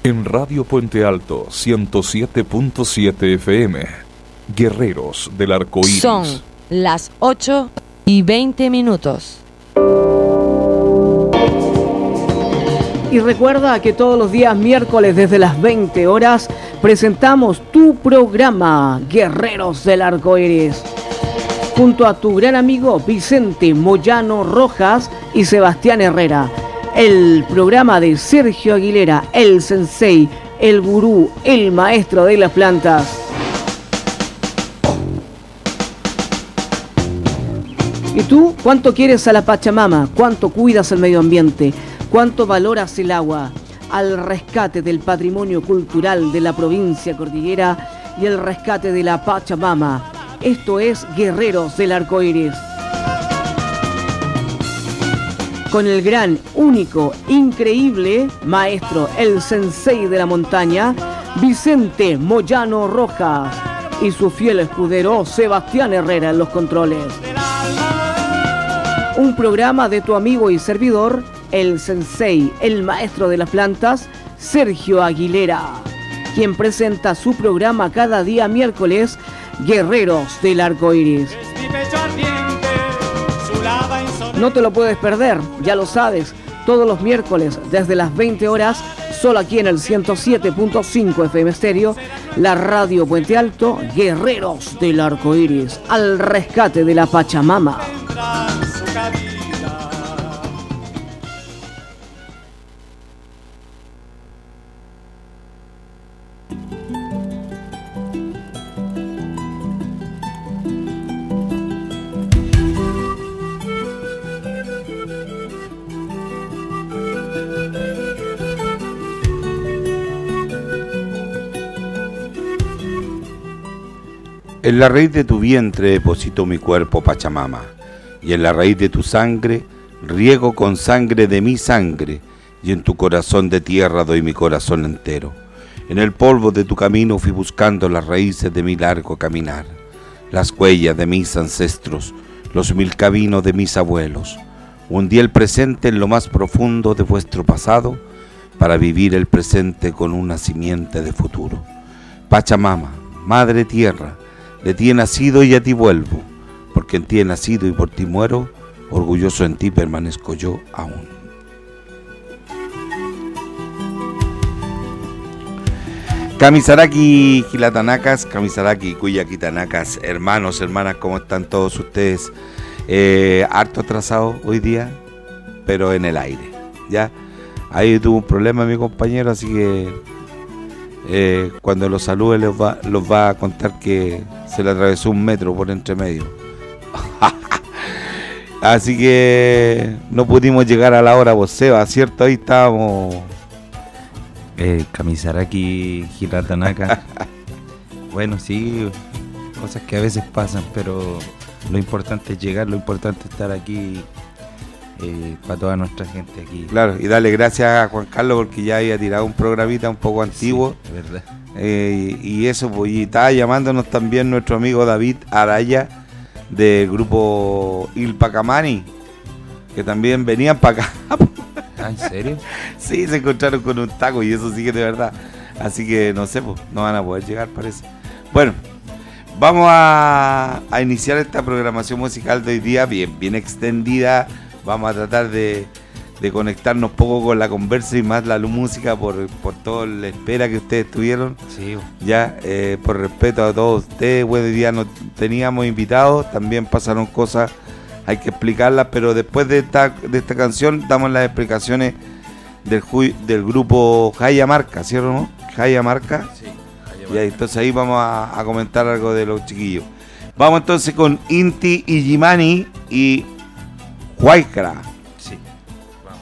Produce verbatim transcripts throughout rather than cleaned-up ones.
En Radio Puente Alto, ciento siete punto siete F M, Guerreros del Arcoíris. Son las ocho y veinte minutos. Y recuerda que todos los días miércoles desde las veinte horas presentamos tu programa Guerreros del Arcoíris, junto a tu gran amigo Vicente Moyano Rojas y Sebastián Herrera. El programa de Sergio Aguilera, el sensei, el gurú, el maestro de las plantas. ¿Y tú cuánto quieres a la Pachamama? ¿Cuánto cuidas el medio ambiente? ¿Cuánto valoras el agua? Al rescate del patrimonio cultural de la provincia cordillera y el rescate de la Pachamama. Esto es Guerreros del Arcoíris. Con el gran, único, increíble maestro, el sensei de la montaña, Vicente Moyano Rojas, y su fiel escudero Sebastián Herrera en los controles. Un programa de tu amigo y servidor, el sensei, el maestro de las plantas, Sergio Aguilera, quien presenta su programa cada día miércoles, Guerreros del Arcoíris. No te lo puedes perder, ya lo sabes, todos los miércoles desde las veinte horas, solo aquí en el ciento siete punto cinco F M Estéreo, la Radio Puente Alto, Guerreros del Arcoíris, al rescate de la Pachamama. En la raíz de tu vientre deposito mi cuerpo, Pachamama, y en la raíz de tu sangre riego con sangre de mi sangre, y en tu corazón de tierra doy mi corazón entero. En el polvo de tu camino fui buscando las raíces de mi largo caminar, las huellas de mis ancestros, los mil caminos de mis abuelos. Hundí el presente en lo más profundo de vuestro pasado, para vivir el presente con una simiente de futuro. Pachamama, Madre Tierra, de ti he nacido y a ti vuelvo, porque en ti he nacido y por ti muero, orgulloso en ti permanezco yo aún. Kamisaraki, Gilatanacas, Kamisaraki, Cuyaquitanacas, hermanos, hermanas, ¿cómo están todos ustedes? Eh, harto atrasado hoy día, pero en el aire, ¿ya? Ahí tuvo un problema mi compañero, así que eh, cuando los salude les va, los va a contar que se le atravesó un metro por entre medio. Así que no pudimos llegar a la hora, vos Seba, ¿cierto? Ahí estábamos. Eh, Kamisaraki, Hiratanaka. Bueno, sí, cosas que a veces pasan, pero lo importante es llegar, lo importante es estar aquí eh, para toda nuestra gente aquí. Claro, y darle gracias a Juan Carlos porque ya había tirado un programita un poco antiguo. Sí, es verdad. Eh, y, y eso, pues, y estaba llamándonos también nuestro amigo David Araya del grupo Ilpacamani, que también venían para acá. ¿Ah, en serio? Sí, se encontraron con un taco y eso sí que es de verdad. Así que no sé, pues, no van a poder llegar, parece. Bueno, vamos a, a iniciar esta programación musical de hoy día, bien, bien extendida. Vamos a tratar de, de conectarnos poco con la conversa y más la música por, por toda la espera que ustedes tuvieron. Sí. Ya, eh, por respeto a todos ustedes, bueno, hoy día no teníamos invitados, también pasaron cosas, hay que explicarlas, pero después de esta, de esta canción damos las explicaciones del, del grupo Jaya Marca, ¿cierto? ¿No? Jaya Marca. Sí, Jaya Ya, Marca. entonces ahí vamos a, a comentar algo de los chiquillos. Vamos entonces con Inti Illimani y Huaycra. Sí, vamos.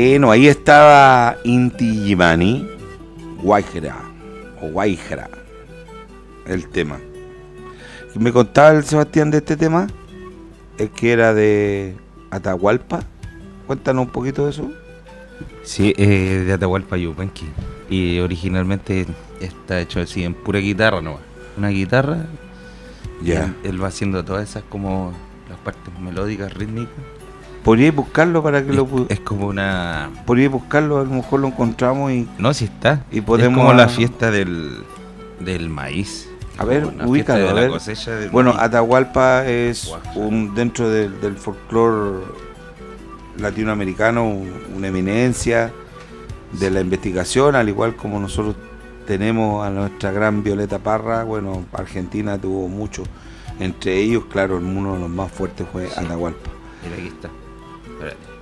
Bueno, ahí estaba Inti Gimani, Guayjera, o Guayjera, el tema. ¿Me contaba el Sebastián de este tema? Es que era de Atahualpa. Cuéntanos un poquito de eso. Sí, eh, de Atahualpa Yupanqui. Y originalmente está hecho así en pura guitarra nomás. Una guitarra. Ya. Él, él va haciendo todas esas como las partes melódicas, rítmicas. ¿Podríais buscarlo para que Es, lo pu- es como una... Podríais buscarlo, a lo mejor lo encontramos y... No, sí está. Y podemos- Es como la fiesta del, del maíz. A ver, Una ubícalo, fiesta de a la ver. cosecha del Bueno, maíz. Atahualpa es Oaxaca. un dentro del, del folclore latinoamericano, un- una eminencia de la investigación, al igual como nosotros tenemos a nuestra gran Violeta Parra. Bueno, Argentina tuvo mucho, entre ellos, claro, uno de los más fuertes fue Sí. Atahualpa. Mira, aquí está. Espérate.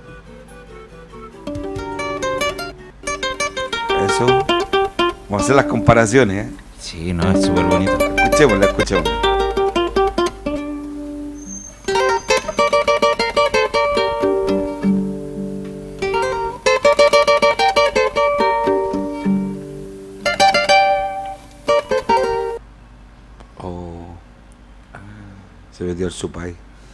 Eso, vamos a hacer las comparaciones, ¿eh? Sí, no, es súper bonito. Escuchémosla, escuchémosla. Oh, se metió el supay.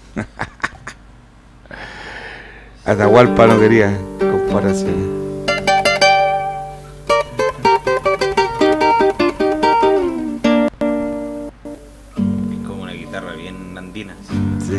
Atahualpa no quería comparación. Es como una guitarra bien andina. Sí.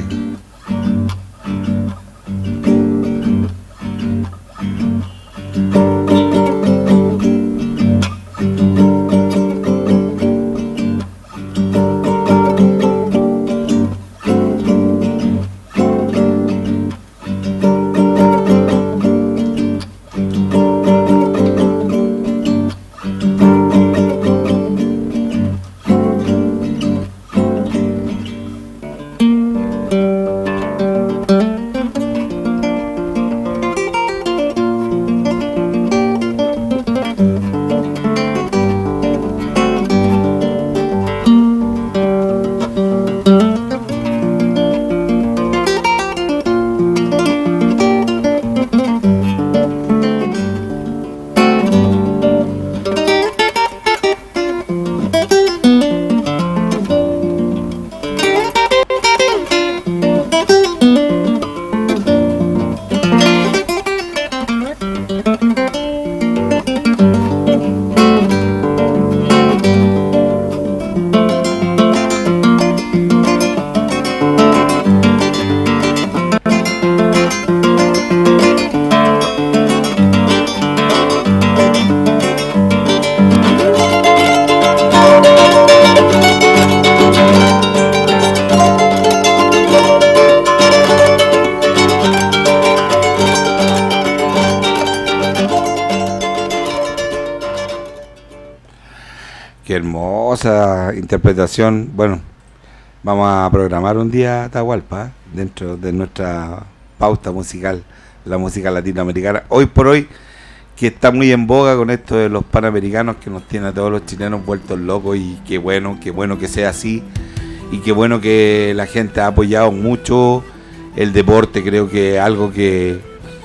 Qué hermosa interpretación. Bueno, vamos a programar un día Atahualpa, ¿eh? Dentro de nuestra pauta musical, la música latinoamericana. Hoy por hoy, que está muy en boga con esto de los panamericanos, que nos tiene a todos los chilenos vueltos locos, y qué bueno, qué bueno que sea así, y qué bueno que la gente ha apoyado mucho el deporte. Creo que es algo que,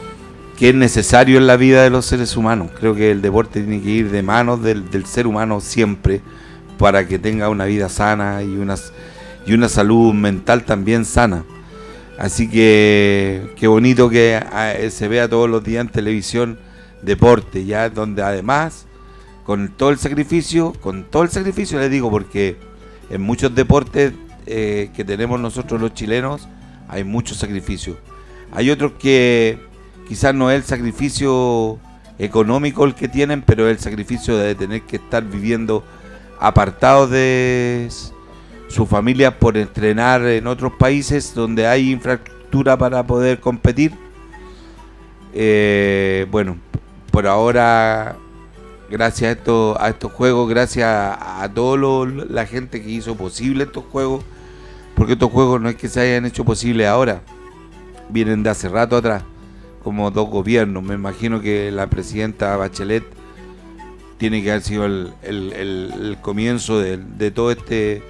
que es necesario en la vida de los seres humanos. Creo que el deporte tiene que ir de manos del, del ser humano siempre, para que tenga una vida sana y una, y una salud mental también sana. Así que qué bonito que a, se vea todos los días en televisión deporte, ya donde además con todo el sacrificio, con todo el sacrificio les digo, porque en muchos deportes eh, que tenemos nosotros los chilenos hay mucho sacrificio. Hay otros que quizás no es el sacrificio económico el que tienen, pero es el sacrificio de tener que estar viviendo apartados de su familia por entrenar en otros países donde hay infraestructura para poder competir. Eh, bueno, por ahora, gracias a estos, a estos juegos, gracias a, a toda la gente que hizo posible estos juegos, porque estos juegos no es que se hayan hecho posible ahora, vienen de hace rato atrás, como dos gobiernos. Me imagino que la presidenta Bachelet tiene que haber sido el, el, el, el comienzo de, de todo este,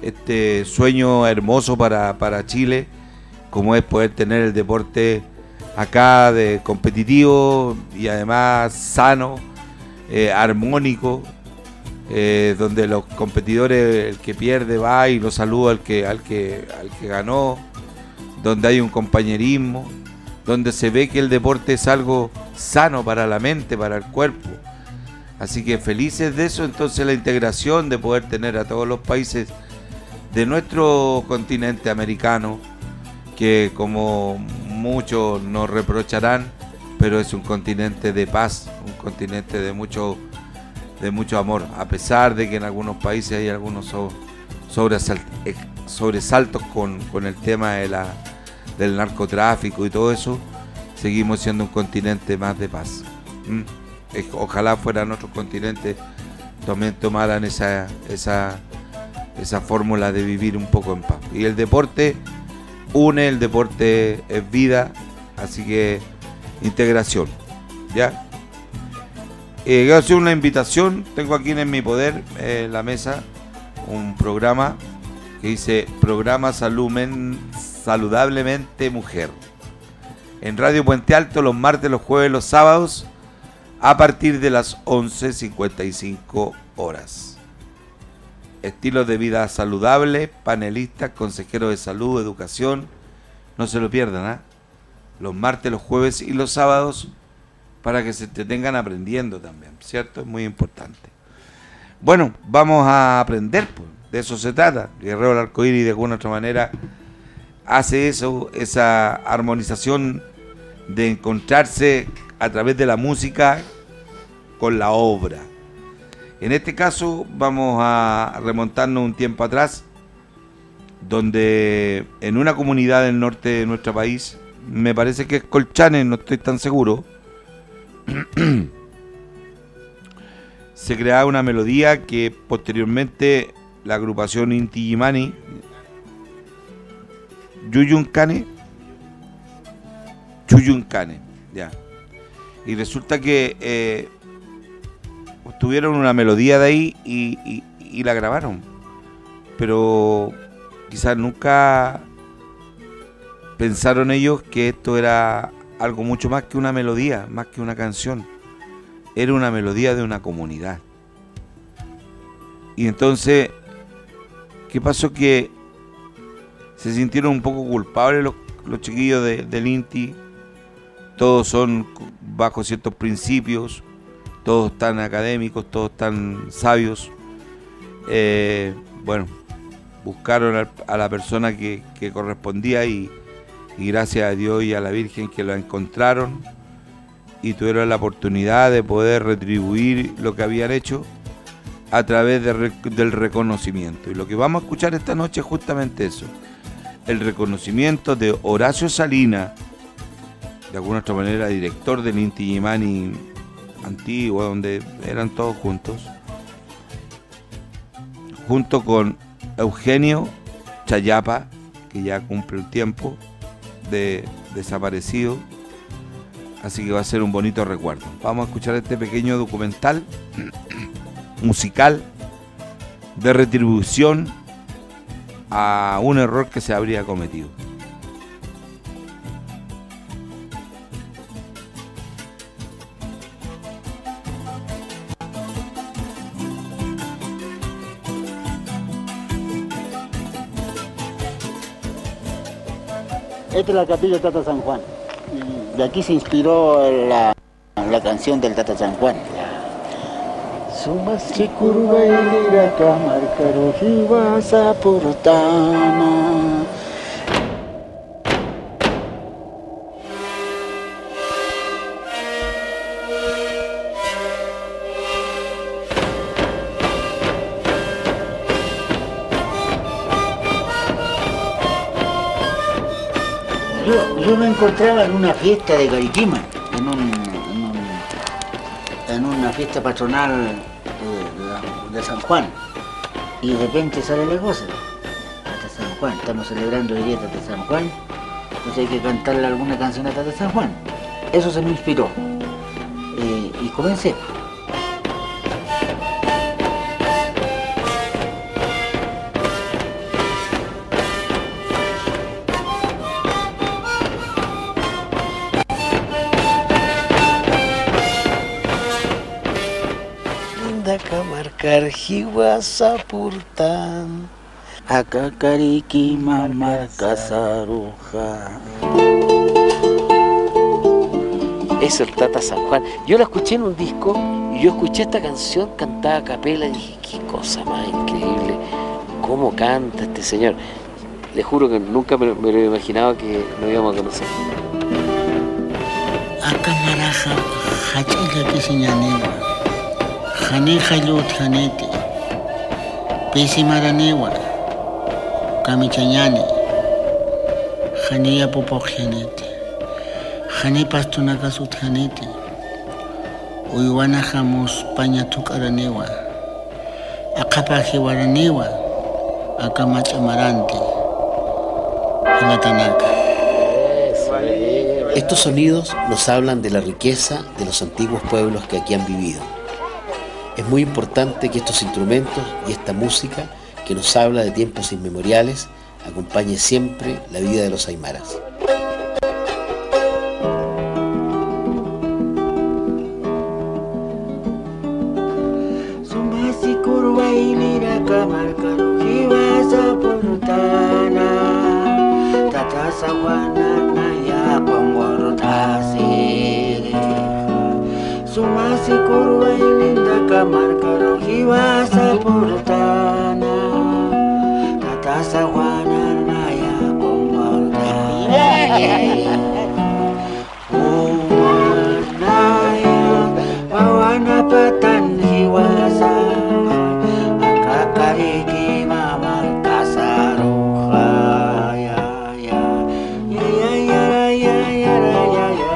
este sueño hermoso para, para Chile, como es poder tener el deporte acá de competitivo y además sano, eh, armónico, eh, donde los competidores, el que pierde va y lo saluda al que, al que, al que ganó, donde hay un compañerismo, donde se ve que el deporte es algo sano para la mente, para el cuerpo. Así que felices de eso. Entonces la integración de poder tener a todos los países de nuestro continente americano, que como muchos nos reprocharán, pero es un continente de paz, un continente de mucho, de mucho amor, a pesar de que en algunos países hay algunos sobresalt- sobresaltos con, con el tema de la, del narcotráfico y todo eso. Seguimos siendo un continente más de paz. ¿Mm? Ojalá fueran otros continentes también tomaran esa, esa, esa fórmula de vivir un poco en paz. Y el deporte une, el deporte es vida, así que integración, ¿ya? Eh, quiero hacer una invitación, tengo aquí en mi poder, en eh, la mesa, un programa que dice Programa Salud Men, Saludablemente Mujer. En Radio Puente Alto los martes, los jueves, los sábados, a partir de las once cincuenta y cinco horas. Estilos de vida saludable, panelistas, consejeros de salud, educación, no se lo pierdan, ¿eh? Los martes, los jueves y los sábados, para que se entretengan aprendiendo también, ¿cierto? Es muy importante. Bueno, vamos a aprender, pues, de eso se trata. Guerrero del Arcoíris de alguna otra manera hace eso, esa armonización de encontrarse a través de la música con la obra. En este caso vamos a remontarnos un tiempo atrás, donde en una comunidad del norte de nuestro país, me parece que es Colchane, no estoy tan seguro, se creaba una melodía que posteriormente la agrupación Inti Illimani, Yuyuncane, Chuyuncane, ya. Y resulta que eh, obtuvieron una melodía de ahí y, y, y la grabaron. Pero quizás nunca pensaron ellos que esto era algo mucho más que una melodía, más que una canción. Era una melodía de una comunidad. Y entonces, ¿qué pasó? Que se sintieron un poco culpables los, los chiquillos de, del Inti. Todos son bajo ciertos principios, todos tan académicos, todos tan sabios. Eh, bueno, buscaron a, a la persona que, que correspondía y, y gracias a Dios y a la Virgen que lo encontraron y tuvieron la oportunidad de poder retribuir lo que habían hecho a través de, del reconocimiento. Y lo que vamos a escuchar esta noche es justamente eso, el reconocimiento de Horacio Salinas, de alguna otra manera director del Inti Illimani antiguo, donde eran todos juntos, junto con Eugenio Chayapa, que ya cumple el tiempo de desaparecido, así que va a ser un bonito recuerdo. Vamos a escuchar este pequeño documental musical de retribución a un error que se habría cometido. Esta es la capilla Tata San Juan. De aquí se inspiró la, la canción del Tata San Juan. Sumasi kurva ilira kamarkaro hivasa purtana. Yo, yo me encontraba en una fiesta de Cariquima, en, un, en, un, en una fiesta patronal de, de, de San Juan, y de repente sale la cosa, Tata San Juan, estamos celebrando el día de Tata San Juan, entonces hay que cantarle alguna canción a Tata San Juan. Eso se me inspiró, eh, y comencé. linda camarcar jiwasapurtan. Akakariki mamar casaruja. Es el Tata San Juan. Yo la escuché en un disco y yo escuché esta canción cantada a capela y dije, qué cosa más increíble, cómo canta este señor. Le juro que nunca me, me lo imaginaba que lo íbamos a conocer. Akamaraja hachilla que señanewa. Jane jayut janete. Pesi maranewa. Kamichañane. Janea popok janete. Jane pastunaka sut janete. Uywana jamos pañatuk aranewa. Akapaje waranewa. Akamachamarante. Janatanaka. Estos sonidos nos hablan de la riqueza de los antiguos pueblos que aquí han vivido. Es muy importante que estos instrumentos y esta música que nos habla de tiempos inmemoriales acompañe siempre la vida de los aymaras. Sumasi kurwa ilinda kamar karo hiwasa purutana tatasa wana naya komordaya umanaya bawana patan hiwasa akakariki mamar kasaruha ya ya ya ya ya ya ya ya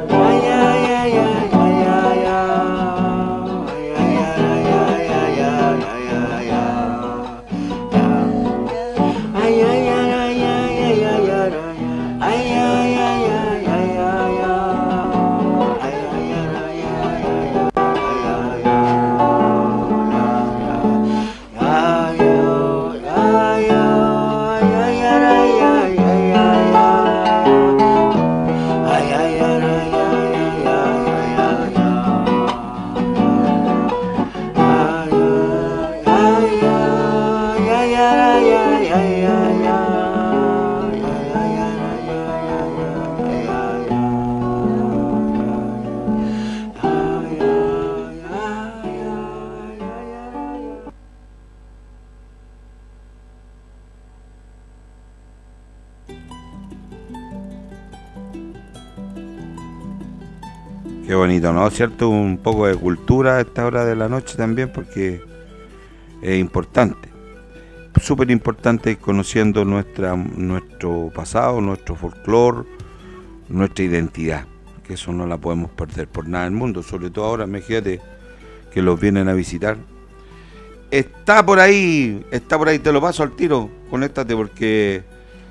Qué bonito, ¿no? ¿Cierto? Un poco de cultura a esta hora de la noche también, porque es importante, súper importante ir conociendo nuestra, nuestro pasado, nuestro folclore, nuestra identidad, que eso no la podemos perder por nada del mundo, sobre todo ahora, imagínate, que los vienen a visitar. Está por ahí, está por ahí, te lo paso al tiro, conéctate, porque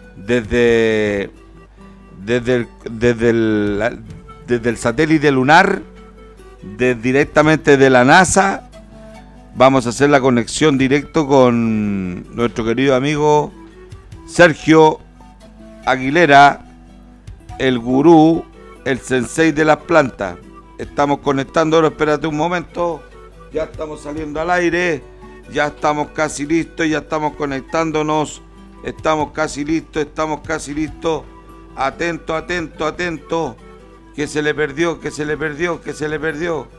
desde, desde el, desde el desde el satélite lunar, de, directamente de la NASA, vamos a hacer la conexión directo con nuestro querido amigo Sergio Aguilera, el gurú, el sensei de las plantas. Estamos conectándolo, espérate un momento, ya estamos saliendo al aire, ya estamos casi listos, ya estamos conectándonos, estamos casi listos, estamos casi listos, atento, atento, atento. Que se le perdió, que se le perdió, que se le perdió.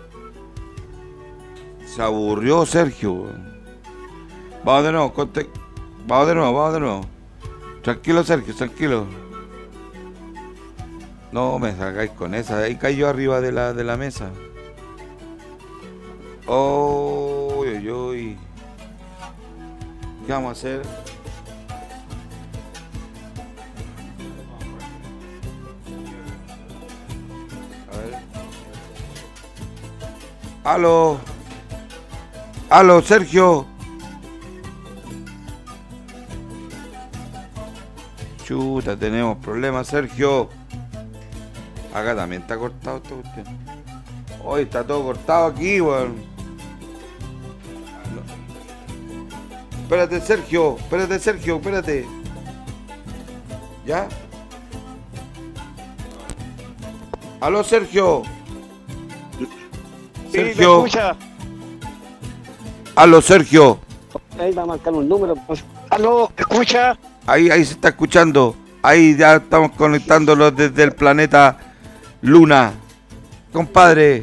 Se aburrió Sergio. Vamos de nuevo, conte... vamos de nuevo, vamos de nuevo. Tranquilo Sergio, tranquilo. No me salgáis con esa, ahí cayó arriba de la, de la mesa. Oh, uy, uy. ¿Qué vamos a hacer? Aló, aló, Sergio. Chuta, tenemos problemas, Sergio. Acá también está cortado esta cuestión. Hoy está todo cortado aquí, weón. No. Espérate, Sergio, espérate, Sergio, espérate. ¿Ya? Aló, Sergio. Sí, Sergio. me escucha. Aló, Sergio. Ahí va a marcar un número. Pues. Aló, ¿escucha? Ahí, ahí se está escuchando. Ahí ya estamos conectándolo desde el planeta Luna. Compadre.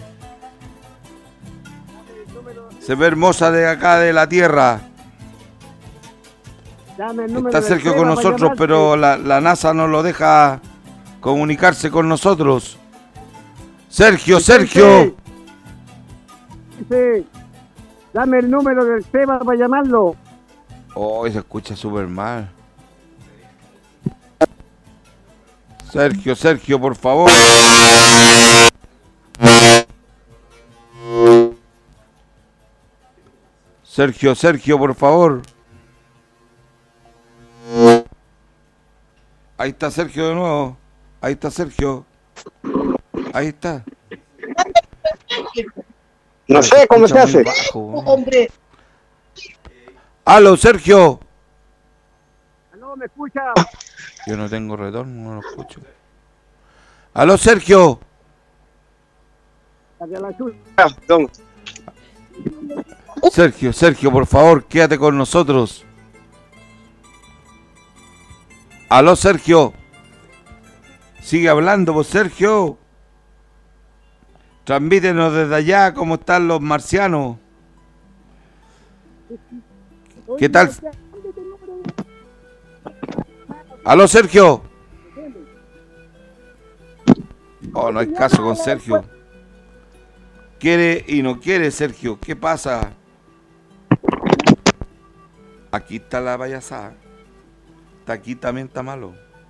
Se ve hermosa de acá de la Tierra. Está Sergio con nosotros, pero la, la NASA no lo deja comunicarse con nosotros. Sergio, Sergio. Sí. Dame el número del Seba para llamarlo. Oh, se escucha súper mal. Sergio, Sergio, por favor. Sergio, Sergio, por favor. Ahí está Sergio de nuevo. Ahí está Sergio. Ahí está. No sé cómo se hace. Bajo, hombre. Aló, Sergio. Aló, ¿me escucha? Yo no tengo retorno, no lo escucho. Aló, Sergio. Sergio, Sergio, por favor, quédate con nosotros. Aló, Sergio. Sigue hablando, vos, Sergio. Transmítenos desde allá cómo están los marcianos. ¿Qué tal? Aló, Sergio. Oh, no hay caso con Sergio. Quiere y no quiere, Sergio. ¿Qué pasa? Aquí está la payasada. Está aquí también está malo.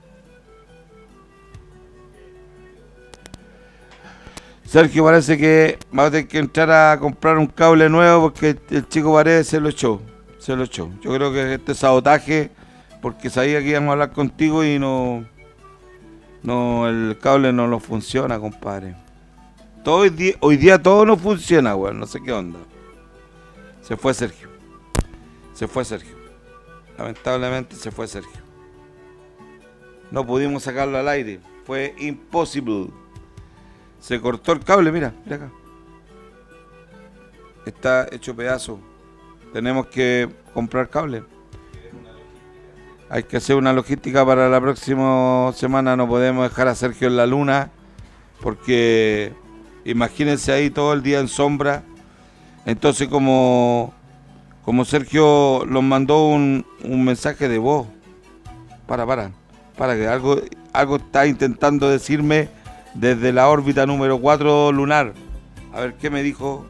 Sergio parece que va a tener que entrar a comprar un cable nuevo porque el chico Paredes se lo echó. Se lo echó. Yo creo que este sabotaje, porque sabía que íbamos a hablar contigo y no... No, el cable no lo funciona, compadre. Todo hoy, día, hoy día todo no funciona, weón. No sé qué onda. Se fue Sergio. Se fue Sergio. Lamentablemente se fue Sergio. No pudimos sacarlo al aire. Fue imposible. Se cortó el cable, mira, mira acá. Está hecho pedazo. Tenemos que comprar cable. Hay que hacer una logística para la próxima semana. No podemos dejar a Sergio en la luna. Porque imagínense ahí todo el día en sombra. Entonces como, como Sergio nos mandó un, un mensaje de voz. Para, para. Para que algo, algo está intentando decirme desde la órbita número cuatro lunar. A ver, ¿qué me dijo?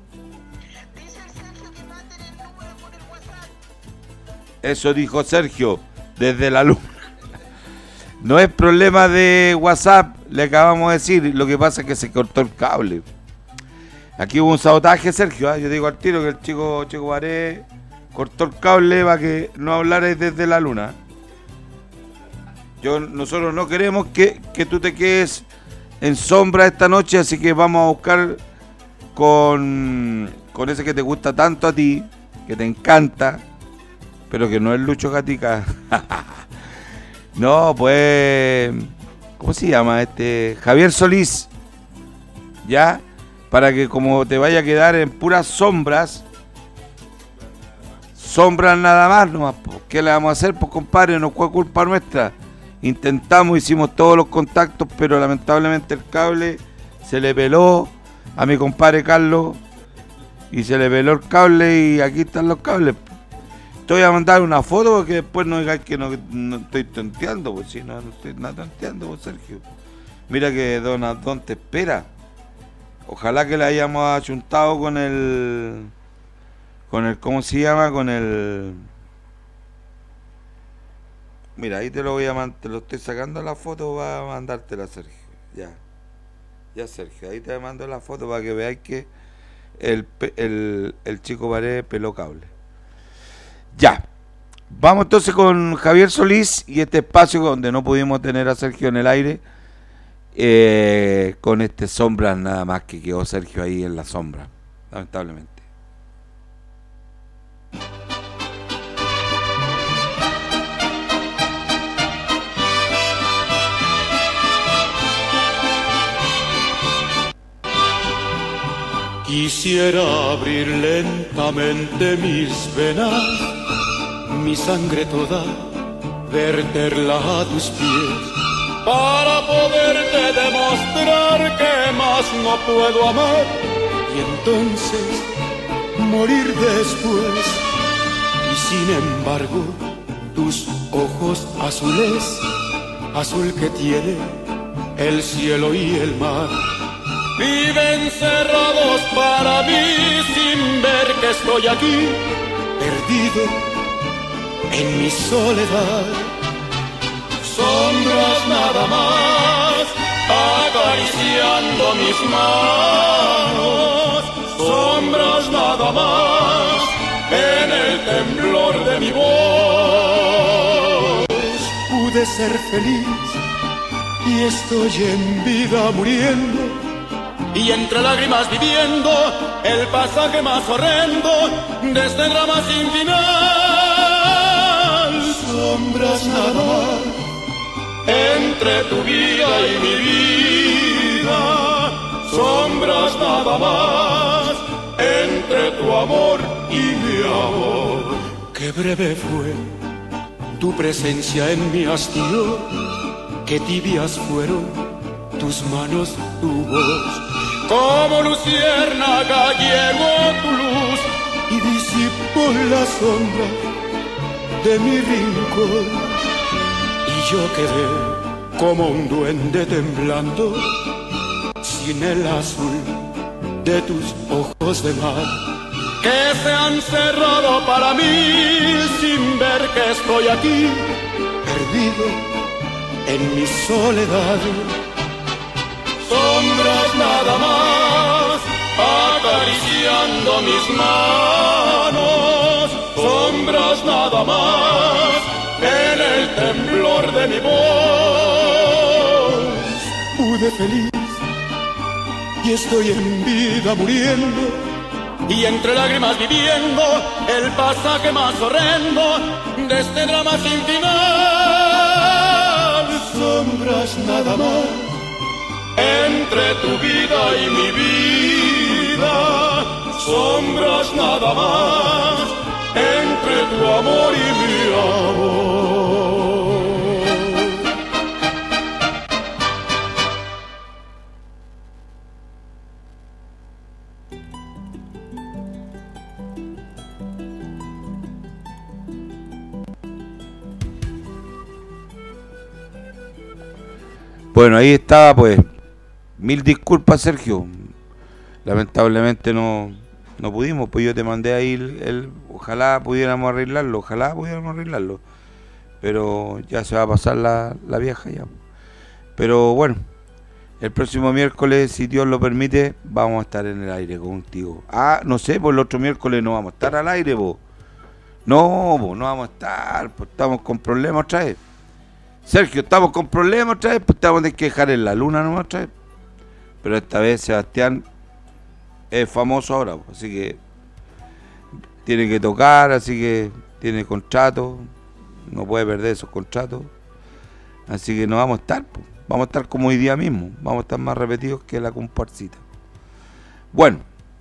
Eso dijo Sergio, desde la luna. No es problema de WhatsApp, le acabamos de decir. Lo que pasa es que se cortó el cable. Aquí hubo un sabotaje, Sergio. ¿eh? Yo digo al tiro que el chico Chico Paredes cortó el cable para que no hablaras desde la luna. Yo, nosotros no queremos que, que tú te quedes en sombra esta noche, así que vamos a buscar con, con ese que te gusta tanto a ti, que te encanta, pero que no es Lucho Gatica. No, pues, ¿cómo se llama este? Javier Solís, ¿ya? Para que como te vaya a quedar en puras sombras, sombras nada más, nomás, pues, ¿qué le vamos a hacer? Pues compadre, no fue culpa nuestra. Intentamos, hicimos todos los contactos, pero lamentablemente el cable se le peló a mi compadre Carlos y se le peló el cable y aquí están los cables. Te voy a mandar una foto porque después no digas que no, no estoy tonteando, pues si no, no estoy nada tonteando, pues Sergio. Mira que Don Adón te espera. Ojalá que le hayamos achuntado con el... Con el, ¿cómo se llama? Con el... Mira, ahí te lo voy a mandar, te lo estoy sacando la foto para mandártela, Sergio. Ya. Ya, Sergio, ahí te mando la foto para que veáis que el, el, el chico Paredes peló cable. Ya. Vamos entonces con Javier Solís y este espacio donde no pudimos tener a Sergio en el aire. Eh, con este sombra nada más que quedó Sergio ahí en la sombra, lamentablemente. Quisiera abrir lentamente mis venas, mi sangre toda, verterla a tus pies, para poderte demostrar que más no puedo amar, y entonces morir después. Y sin embargo, tus ojos azules, azul que tiene el cielo y el mar, viven cerrados para mí sin ver que estoy aquí, perdido en mi soledad. Sombras nada más, acariciando mis manos. Sombras nada más, en el temblor de mi voz. Pude ser feliz y estoy en vida muriendo, y entre lágrimas viviendo el pasaje más horrendo de este drama sin final. Sombras nada más, entre tu vida y mi vida. Sombras nada más, entre tu amor y mi amor. Qué breve fue tu presencia en mi hastío, qué tibias fueron tus manos, tu voz. Como luciérnaga llegó tu luz y disipó la sombra de mi rincón, y yo quedé como un duende temblando sin el azul de tus ojos de mar, que se han cerrado para mí sin ver que estoy aquí, perdido en mi soledad. Sombras nada más, acariciando mis manos. Sombras nada más, en el temblor de mi voz. Pude feliz y estoy en vida muriendo, y entre lágrimas viviendo el pasaje más horrendo de este drama sin final. Sombras nada más, entre tu vida y mi vida. Sombras nada más, entre tu amor y mi amor. Bueno, ahí estaba, pues. Mil disculpas, Sergio. Lamentablemente no, no pudimos, pues yo te mandé ahí el, el... Ojalá pudiéramos arreglarlo, ojalá pudiéramos arreglarlo. Pero ya se va a pasar la, la vieja ya. Pero bueno, el próximo miércoles, si Dios lo permite, vamos a estar en el aire contigo. Ah, no sé, pues el otro miércoles no vamos a estar al aire, vos. No, vos, no vamos a estar, pues estamos con problemas otra vez. Sergio, estamos con problemas otra vez, pues estamos de que dejar en la luna nomás otra vez. Pero esta vez Sebastián es famoso ahora, así que tiene que tocar, así que tiene contrato, no puede perder esos contratos. Así que no vamos a estar, pues. Vamos a estar como hoy día mismo, vamos a estar más repetidos que la comparsita. Bueno,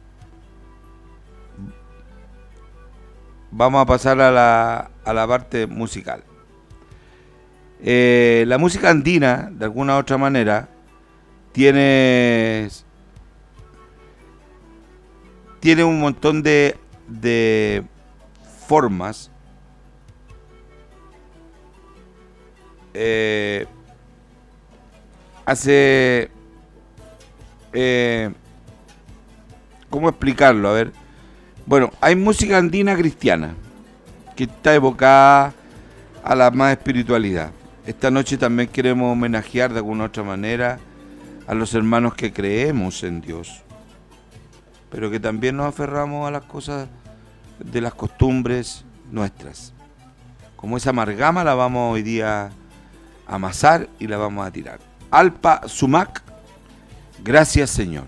vamos a pasar a la, a la parte musical. Eh, la música andina, de alguna u otra manera, tiene, tiene un montón de, de formas eh, hace eh, ¿cómo explicarlo? A ver, bueno, hay música andina cristiana que está evocada a la más espiritualidad. Esta noche también queremos homenajear de alguna u otra manera a los hermanos que creemos en Dios, pero que también nos aferramos a las cosas de las costumbres nuestras. Como esa amalgama la vamos hoy día a amasar y la vamos a tirar. Alpa Sumac, gracias Señor.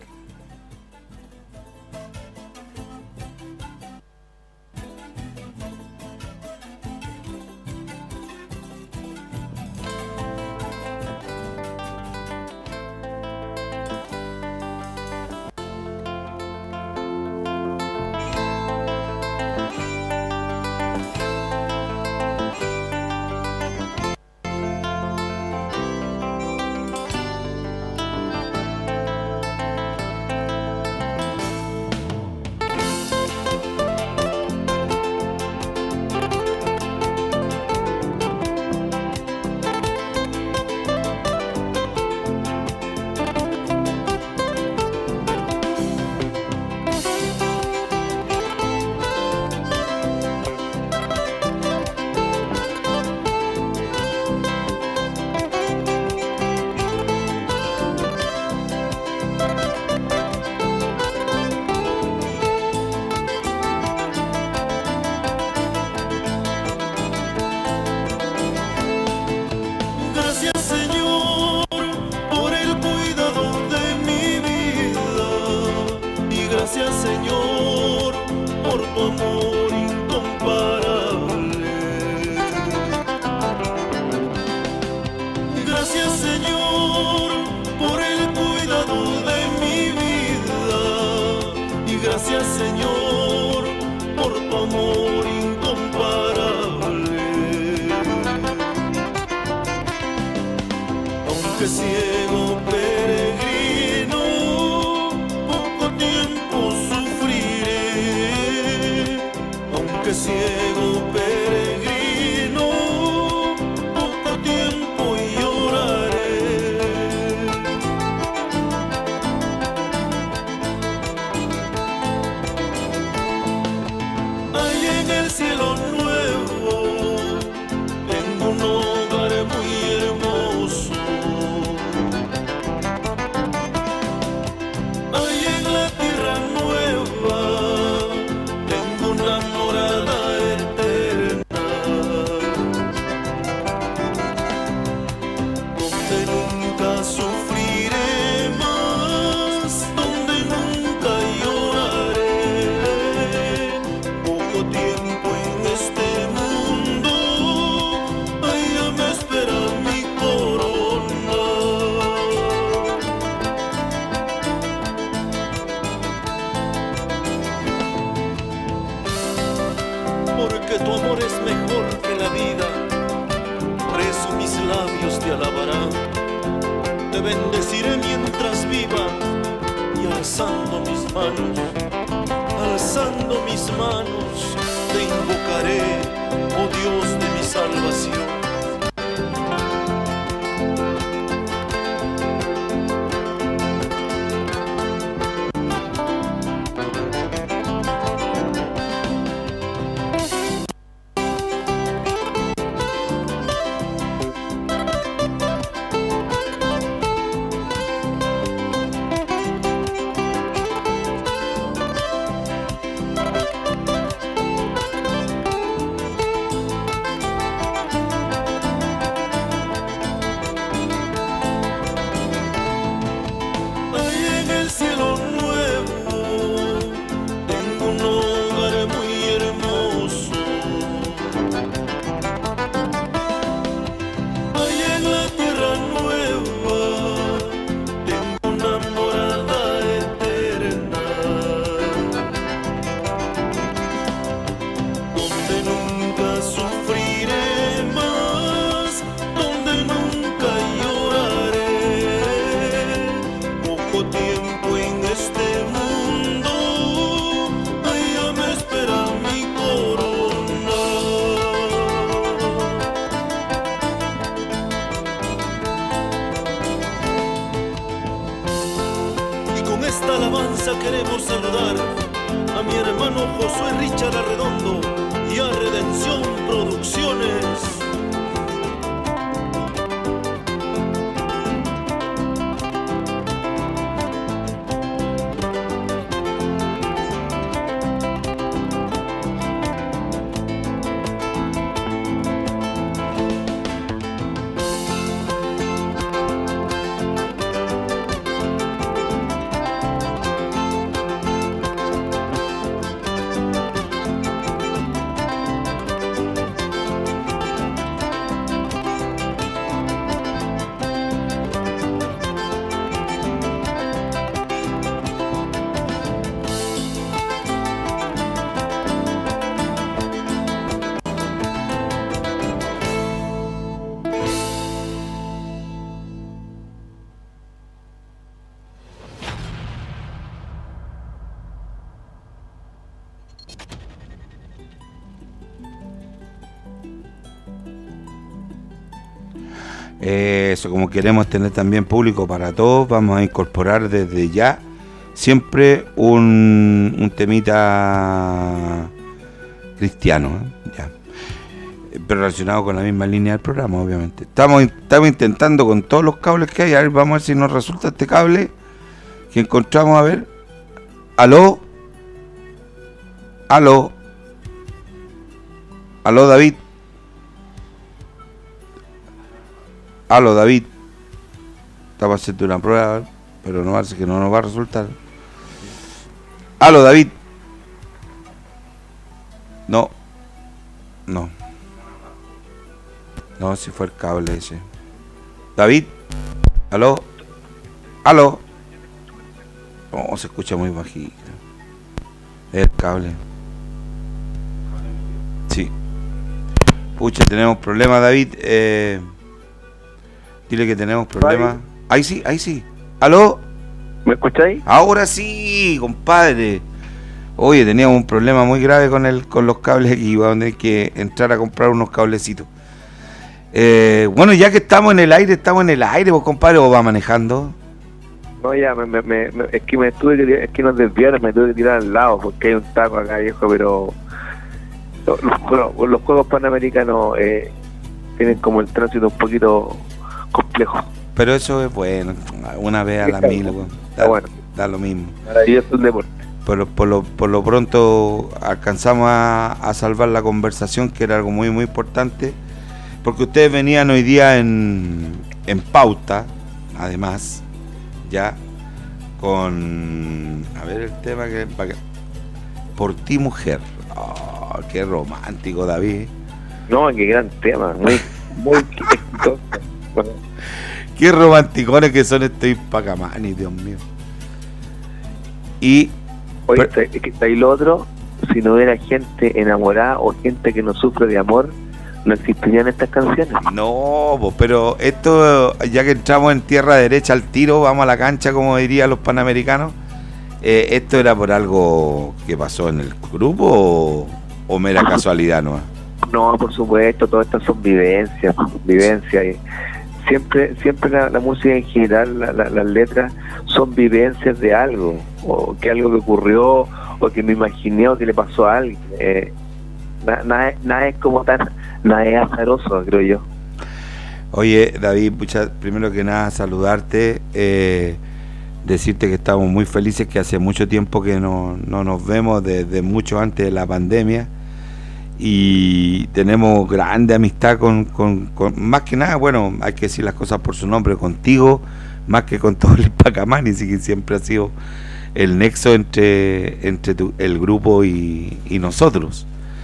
Señor, por tu amor incomparable. Aunque ciego peregrino, poco tiempo sufriré. Aunque ciego peregrino, poco tiempo lloraré. Ahí en el cielo nuevo tengo un hogar muy hermoso. Ahí en la tierra nueva tengo una morada eterna, donde nunca sufriré más, donde nunca lloraré. Poco tiempo en este mundo, allá me espera mi corona. Porque tu amor es mejor que la vida, por eso mis labios te alabarán. Te bendeciré mientras viva y alzando mis manos, alzando mis manos, te invocaré, oh Dios de mi salvación. Ahí en el cielo nuevo tengo un hogar muy hermoso. Ahí en la tierra nueva tengo una morada eterna, donde nunca sufriré más, donde nunca lloraré. Poco tiempo en este mundo, allá me espera mi corona. Y con esta alabanza queremos saludar a mi hermano Josué Richard Arredondo y a Redención Producciones. Eh, Eso, como queremos tener también público para todos, vamos a incorporar desde ya siempre un, un temita cristiano, ¿eh? Ya. Pero relacionado con la misma línea del programa, obviamente. Estamos, estamos intentando con todos los cables que hay, a ver, vamos a ver si nos resulta este cable que encontramos, a ver. Aló, aló, aló David, aló David, estamos haciendo una prueba, pero no parece que no nos va a resultar. Aló David, no, no, no, si fue el cable ese. David, aló, aló, no, se escucha muy bajito. El cable. Sí. Pucha, tenemos problemas, David. Eh, dile que tenemos problemas. Ahí sí, ahí sí. ¿Aló? ¿Me escucháis? Ahora sí, compadre. Oye, teníamos un problema muy grave con el con los cables aquí. Iba a tener que entrar a comprar unos cablecitos. Eh, bueno, ya que estamos en el aire, estamos en el aire, vos, compadre, o va manejando. No, ya, me, me, me, es que me tuve que, es que nos desviaron, me tuve que tirar al lado porque hay un taco acá, viejo, pero los, los, los Juegos Panamericanos eh, tienen como el tránsito un poquito complejo. Pero eso es bueno, una vez a la mil, bueno, da, bueno. da lo mismo. Y es un deporte. Por lo, por, lo, por lo pronto alcanzamos a, a salvar la conversación, que era algo muy muy importante, porque ustedes venían hoy día en, en pauta, además, ya, con, a ver el tema que, que Por ti mujer. Oh, qué romántico, David. No, qué gran tema, muy, muy exitoso. Bueno. Qué romanticones que son estos Pacamani, Dios mío. Y oye, pero, está, está ahí lo otro, si no hubiera gente enamorada o gente que no sufre de amor, no existirían estas canciones. No, pues, pero esto, ya que entramos en tierra derecha al tiro, vamos a la cancha, como dirían los panamericanos, eh, ¿esto era por algo que pasó en el grupo o, o mera casualidad, no? No, por supuesto, todas estas son vivencias, vivencias. Y siempre siempre la, la música en general, la, la, las letras, son vivencias de algo, o que algo que ocurrió, o que me imaginé, o que le pasó a alguien. Eh, nada, nada, nada es como tan... Nada es azaroso, creo yo. Oye, David, mucha, primero que nada saludarte, eh, decirte que estamos muy felices, que hace mucho tiempo que no, no nos vemos, desde mucho antes de la pandemia, y tenemos grande amistad con, con, con, más que nada, bueno, hay que decir las cosas por su nombre, contigo, más que con todo el Pacamani, sí que siempre ha sido el nexo entre, entre tu, el grupo y, y nosotros.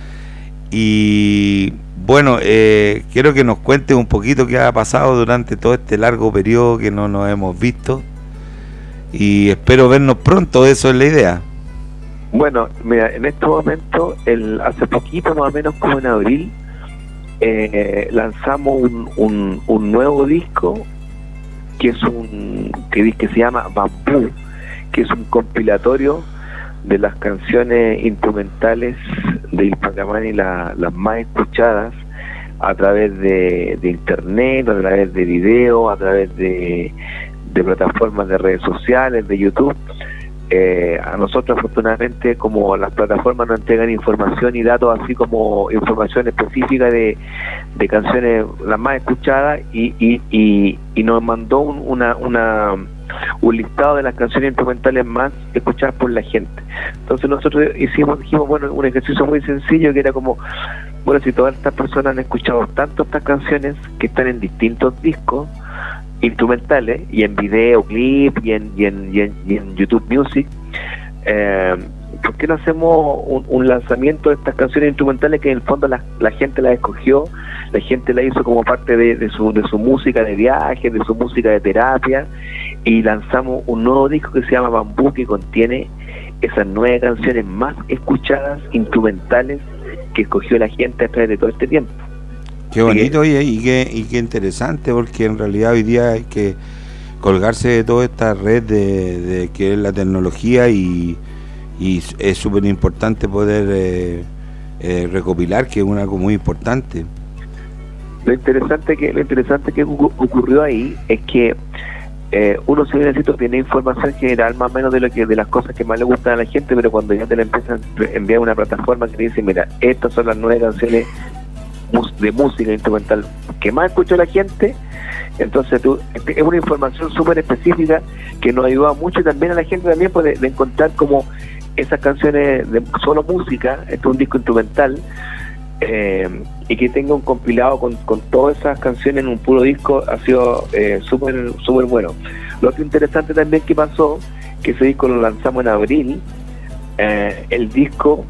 Y bueno, eh, quiero que nos cuentes un poquito qué ha pasado durante todo este largo periodo que no nos hemos visto, y espero vernos pronto, eso es la idea. Bueno, mira, en este momento, el, hace poquito, más o menos como en abril, eh, lanzamos un, un, un nuevo disco que es un que, que se llama Bambú, que es un compilatorio de las canciones instrumentales de Pacamani, la, las más escuchadas a través de, de internet, a través de video, a través de, de plataformas de redes sociales, de YouTube. Eh, a nosotros, afortunadamente, como las plataformas nos entregan información y datos, así como información específica de, de canciones las más escuchadas, y, y, y, y nos mandó un, una, una un listado de las canciones instrumentales más escuchadas por la gente. Entonces nosotros hicimos, dijimos, bueno, un ejercicio muy sencillo, que era como, bueno, si todas estas personas han escuchado tanto estas canciones que están en distintos discos instrumentales y en videoclip y en, y en, y en, y en YouTube Music, eh, ¿por qué no hacemos un, un lanzamiento de estas canciones instrumentales que en el fondo la, la gente las escogió, la gente la hizo como parte de, de, su, de su música de viaje, de su música de terapia, y lanzamos un nuevo disco que se llama Bambú, que contiene esas nueve canciones más escuchadas instrumentales que escogió la gente a través de todo este tiempo. Qué bonito, oye, y qué, y qué interesante, porque en realidad hoy día hay que colgarse de toda esta red de, de que es la tecnología, y, y es súper importante poder eh, eh, recopilar, que es algo muy importante. Lo interesante que lo interesante que ocurrió ahí es que eh, uno se necesita tiene información general más o menos de lo que de las cosas que más le gustan a la gente, pero cuando ya te la empiezan a enviar una plataforma que te dice, mira, estas son las nueve canciones de música instrumental que más escuchó la gente, entonces tú, es una información súper específica que nos ayuda mucho, y también a la gente también puede de encontrar como esas canciones de solo música, esto es un disco instrumental, eh, y que tenga un compilado con, con todas esas canciones en un puro disco, ha sido eh, súper súper bueno. Lo que interesante también que pasó, que ese disco lo lanzamos en abril, eh, el disco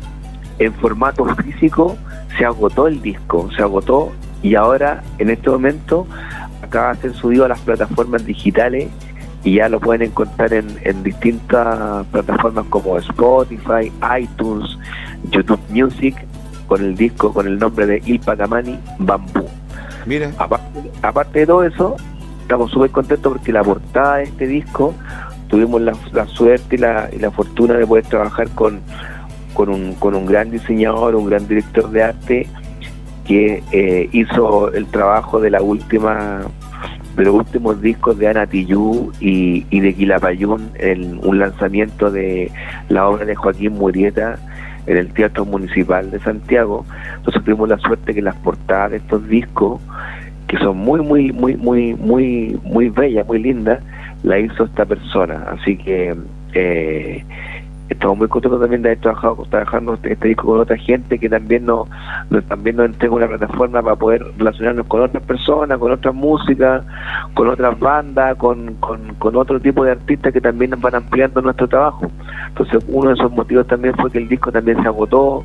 en formato físico se agotó, el disco se agotó, y ahora en este momento acaba de ser subido a las plataformas digitales y ya lo pueden encontrar en, en distintas plataformas como Spotify, iTunes, YouTube Music, con el disco con el nombre de Il Pacamani Bambú. Mira, aparte, aparte de todo eso, estamos súper contentos porque la portada de este disco tuvimos la, la suerte y la, y la fortuna de poder trabajar con, con, un, con un gran diseñador, un gran director de arte que eh, hizo el trabajo de la última de los últimos discos de Ana Tijoux y, y de Quilapayún, en un lanzamiento de la obra de Joaquín Murieta en el Teatro Municipal de Santiago. Nosotros tuvimos la suerte que las portadas de estos discos, que son muy muy muy muy muy muy bellas, muy lindas, la hizo esta persona. Así que eh, estamos muy contentos también de haber trabajado trabajando este, este disco con otra gente que también nos, nos también nos entrega una plataforma para poder relacionarnos con otras personas, con otras músicas, con otras bandas, con, con, con otro tipo de artistas que también nos van ampliando nuestro trabajo. Entonces uno de esos motivos también fue que el disco también se agotó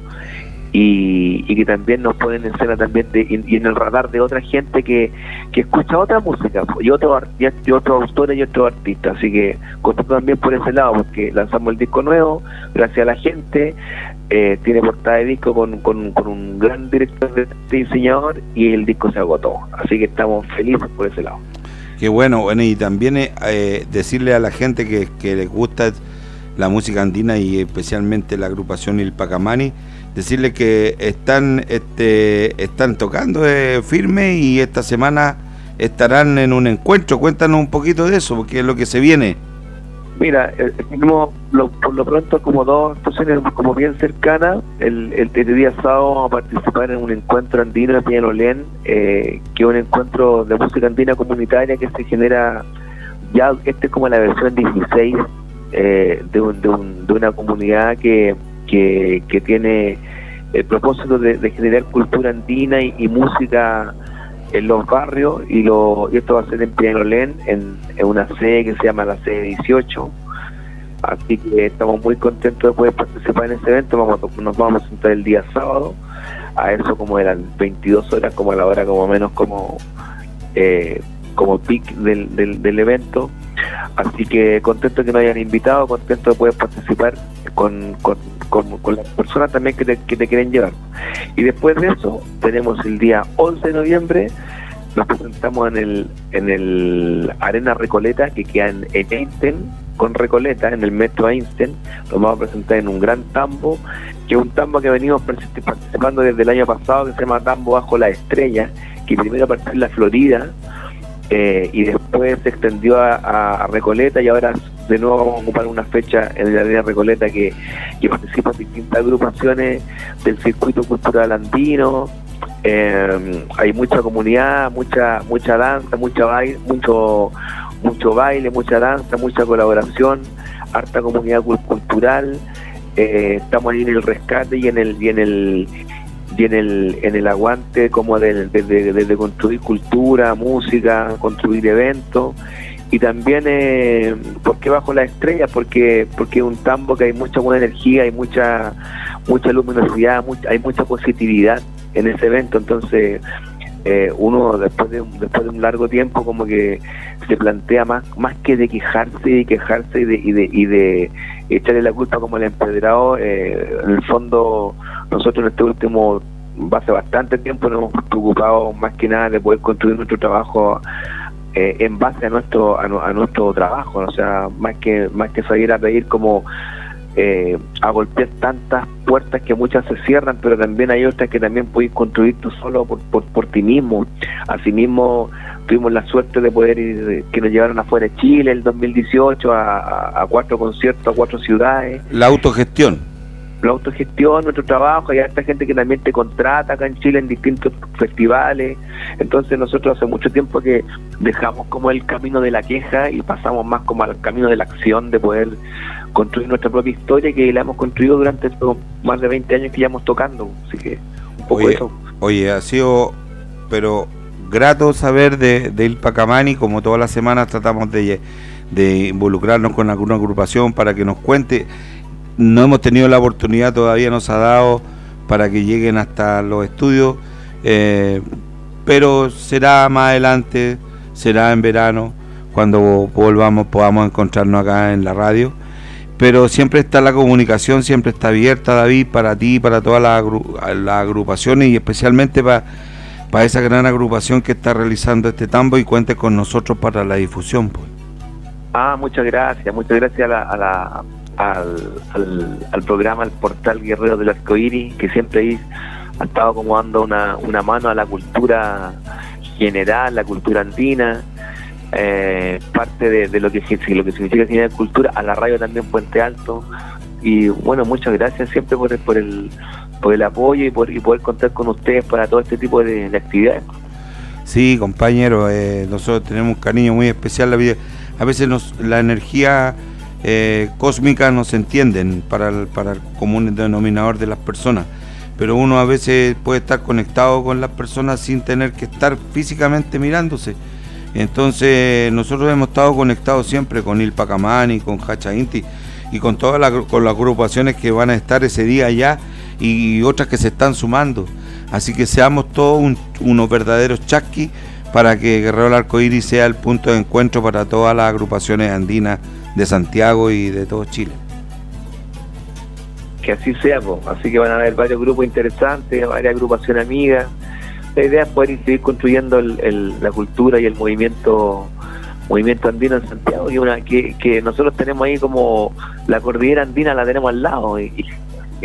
y, y que también nos ponen en escena también de, y, y en el radar de otra gente que, que escucha otra música y otros y otros autores y otros artistas. Así que contento también por ese lado, porque lanzamos el disco nuevo gracias a la gente. Eh, tiene portada de disco con, con, con un gran director de diseñador y el disco se agotó, así que estamos felices por ese lado. Qué bueno. Bueno, y también eh, decirle a la gente que, que les gusta la música andina y especialmente la agrupación Il Pacamani, decirle que están este están tocando eh, firme y esta semana estarán en un encuentro. Cuéntanos un poquito de eso, porque es lo que se viene. Mira, eh, tenemos lo, por lo pronto como dos actuaciones como bien cercanas. El, el, el día sábado vamos a participar en un encuentro andino de Peñalolén, eh, que es un encuentro de música andina comunitaria que se genera, ya este es como la versión dieciséis eh, de, un, de, un, de una comunidad que Que, que tiene el propósito de, de generar cultura andina y, y música en los barrios, y, lo, y esto va a ser en Peñalolén, en, en una sede que se llama la sede dieciocho. Así que estamos muy contentos de poder participar en ese evento. Vamos a, nos vamos a sentar el día sábado, a eso como eran veintidós horas, como a la hora como menos como eh, como pic del, del, del evento. Así que contento que nos hayan invitado, contento de poder participar con, con, con, con las personas también que te, que te quieren llevar. Y después de eso tenemos el día once de noviembre, nos presentamos en el en el Arena Recoleta, que queda en, en Einstein con Recoleta, en el metro Einstein. Nos vamos a presentar en un gran tambo, que es un tambo que venimos participando desde el año pasado, que se llama Tambo Bajo la Estrella, que primero partió en la Florida, Eh, y después se extendió a, a Recoleta, y ahora de nuevo vamos a ocupar una fecha en la Arena Recoleta que, que participan distintas agrupaciones del circuito cultural andino. Eh, hay mucha comunidad, mucha mucha danza, mucha baile, mucho mucho baile, mucha danza, mucha colaboración, harta comunidad cultural. Eh, estamos ahí en el rescate y en el y en el y en el en el aguante como de, de, de, de, de construir cultura, música, construir eventos. Y también eh, ¿por qué Bajo la Estrella? Porque porque es un tambo que hay mucha buena energía, hay mucha mucha luminosidad, mucha, hay mucha positividad en ese evento. Entonces eh, uno después de después de un largo tiempo como que se plantea más más que de quejarse y quejarse y de y de, y de echarle la culpa como el empedrado. Eh, en el fondo nosotros en este último hace bastante tiempo nos hemos preocupado más que nada de poder construir nuestro trabajo eh, en base a nuestro a, a nuestro trabajo, ¿no? O sea, más que más que salir a pedir como eh, a golpear tantas puertas que muchas se cierran, pero también hay otras que también puedes construir tú solo por, por, por ti mismo. Asimismo tuvimos la suerte de poder ir, que nos llevaron afuera de Chile el dos mil dieciocho a, a, a cuatro conciertos, a cuatro ciudades. La autogestión. La autogestión, nuestro trabajo, hay harta gente que también te contrata acá en Chile en distintos festivales. Entonces nosotros hace mucho tiempo que dejamos como el camino de la queja y pasamos más como al camino de la acción, de poder construir nuestra propia historia, que la hemos construido durante estos más de veinte años que llevamos tocando. Así que un poco oye, eso. Oye, ha sido pero grato saber de, de Il Pacamani. Como todas las semanas tratamos de, de involucrarnos con alguna agrupación para que nos cuente. No hemos tenido la oportunidad, todavía nos ha dado para que lleguen hasta los estudios, eh, pero será más adelante, será en verano, cuando volvamos podamos encontrarnos acá en la radio. Pero siempre está la comunicación, siempre está abierta, David, para ti, para todas las agru la agrupaciones y especialmente para para esa gran agrupación que está realizando este tambo, y cuente con nosotros para la difusión, pues. Ah, muchas gracias, muchas gracias a la, a la, al, al, al programa, al portal Guerreros del Arcoíris, que siempre ahí ha estado como dando una, una mano a la cultura general, la cultura andina, eh, parte de, de lo que lo que significa generar cultura, a la radio también Puente Alto. Y bueno, muchas gracias siempre por el, por el, por el apoyo y por y poder contar con ustedes para todo este tipo de, de actividades. Sí, compañero, eh, nosotros tenemos un cariño muy especial. La vida, a veces nos, la energía eh, cósmica no se entienden para el, para el común denominador de las personas, pero uno a veces puede estar conectado con las personas sin tener que estar físicamente mirándose. Entonces nosotros hemos estado conectados siempre con Il Pacamani, con Hacha Inti y con todas las, con las agrupaciones que van a estar ese día allá y otras que se están sumando. Así que seamos todos un, unos verdaderos chasquis para que Guerrero del Arcoíris sea el punto de encuentro para todas las agrupaciones andinas de Santiago y de todo Chile. Que así sea, po. Así que van a haber varios grupos interesantes, varias agrupaciones amigas. La idea es poder seguir construyendo el, el, la cultura y el movimiento movimiento andino en Santiago, y una que, que nosotros tenemos ahí como la cordillera andina, la tenemos al lado y, y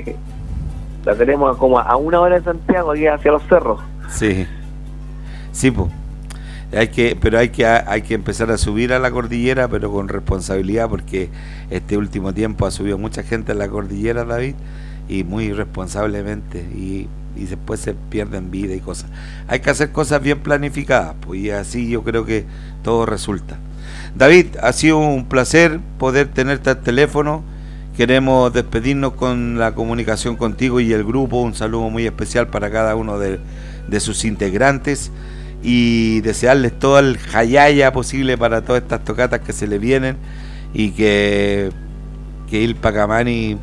la tenemos como a una hora de Santiago, aquí hacia los cerros. Sí, sí, pues. Hay que, pero hay que hay que empezar a subir a la cordillera, pero con responsabilidad, porque este último tiempo ha subido mucha gente a la cordillera, David, y muy irresponsablemente, y, y después se pierden vida y cosas. Hay que hacer cosas bien planificadas, pues, y así yo creo que todo resulta. David, ha sido un placer poder tenerte al teléfono. Queremos despedirnos con la comunicación contigo y el grupo. Un saludo muy especial para cada uno de, de sus integrantes, y desearles todo el jayaya posible para todas estas tocatas que se le vienen, y que, que Il Pacamani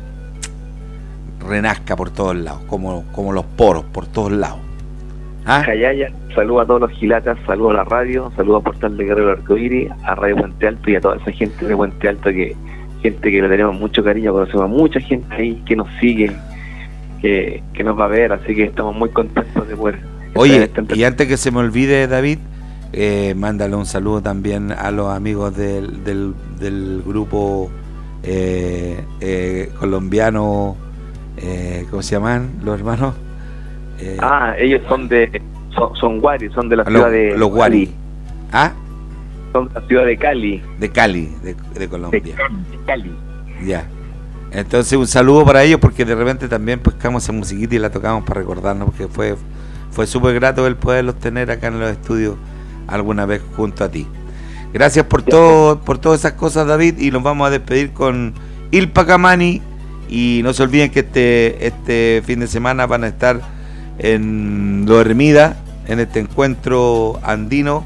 renazca por todos lados, como, como los poros, por todos lados. ¿Ah? Jayaya, saludo a todos los gilatas, saludo a la radio, saludo a Portal de Guerrero del Arcoíris, a Radio Puente Alto y a toda esa gente de Puente Alto, que gente que le tenemos mucho cariño, conocemos a mucha gente ahí que nos sigue, que, que nos va a ver, así que estamos muy contentos de poder. Oye, y antes que se me olvide, David, eh, mándale un saludo también a los amigos del, del, del grupo eh, eh, colombiano, eh, ¿cómo se llaman los hermanos? Eh, ah, ellos son de son, son Guari, son de la ciudad los, de los Guari. ¿Ah? Son de la ciudad de Cali. De Cali, de, de Colombia. De Cali, de Cali. Ya. Entonces un saludo para ellos, porque de repente también pescamos esa musiquita y la tocamos para recordarnos, porque fue fue súper grato el poderlos tener acá en los estudios alguna vez junto a ti. Gracias por todo, por todas esas cosas, David, y nos vamos a despedir con Il Pacamani, y no se olviden que este este fin de semana van a estar en Lo Hermida, en este encuentro andino,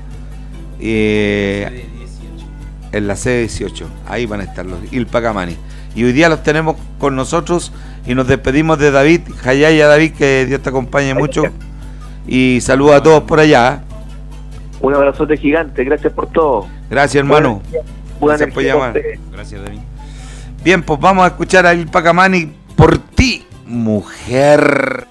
eh, en la C dieciocho, ahí van a estar los Il Pacamani, y hoy día los tenemos con nosotros, y nos despedimos de David. Jayaya, David, que Dios te acompañe mucho, y saluda a todos por allá. Un abrazote gigante, gracias por todo. Gracias, hermano. Gracias por llamar. Gracias, David. Bien, pues vamos a escuchar a Il Pacamani, Por ti, mujer.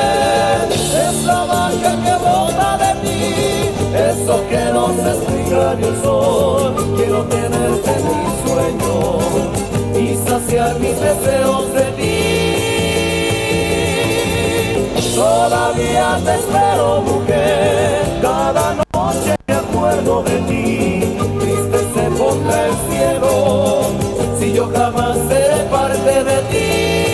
Eso que no se explica. explica ni el sol. Quiero tenerte en mis sueños y saciar mis deseos de ti. Todavía te espero, mujer, cada noche me acuerdo de ti. Triste se pondrá el cielo si yo jamás seré parte de ti.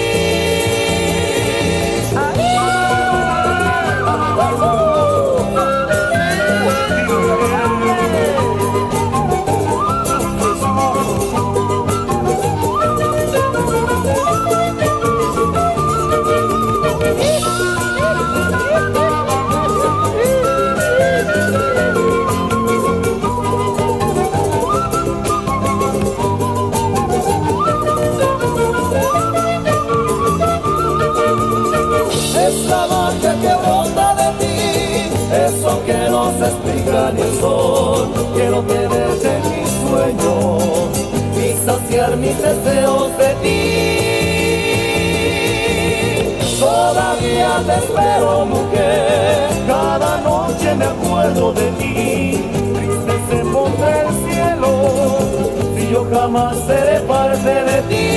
Que no se explica ni el sol. Quiero tenerte en mis sueños y saciar mis deseos de ti. Todavía te espero, mujer, cada noche me acuerdo de ti. Triste se pondrá el cielo si yo jamás seré parte de ti.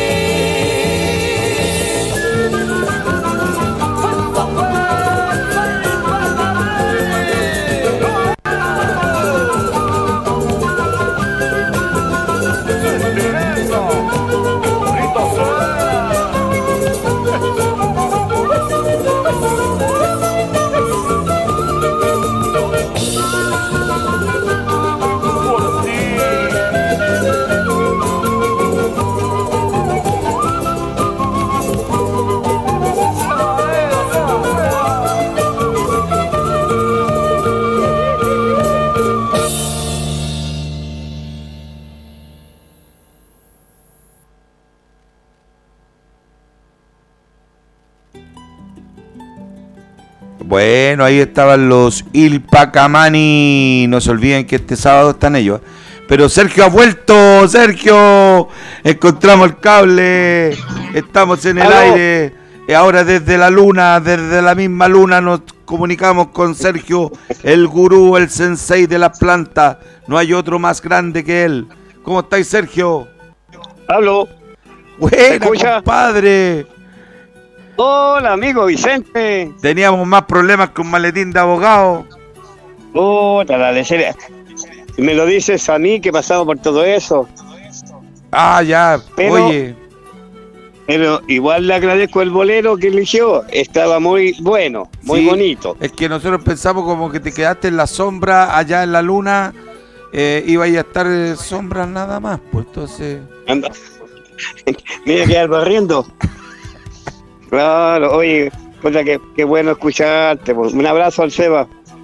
Bueno, ahí estaban los Ilpacamani. No se olviden que este sábado están ellos. Pero Sergio ha vuelto, Sergio. Encontramos el cable. Estamos en el ¿Aló? aire. Y ahora desde la luna, desde la misma luna nos comunicamos con Sergio, el gurú, el sensei de la planta. No hay otro más grande que él. ¿Cómo estáis, Sergio? Aló. Buena, compadre. Hola, amigo Vicente. Teníamos más problemas que un maletín de abogado. Puta, la lecera. Me lo dices a mí que pasamos por todo eso. Ah, ya, pero, oye. Pero igual le agradezco el bolero que eligió. Estaba muy bueno, muy sí, bonito. Es que nosotros pensamos como que te quedaste en la sombra, allá en la luna, eh, iba a estar en sombra nada más, pues entonces... Anda. Me iba a quedar barriendo. Claro, oye, puta, qué, qué bueno escucharte. Pues. Un abrazo al Seba.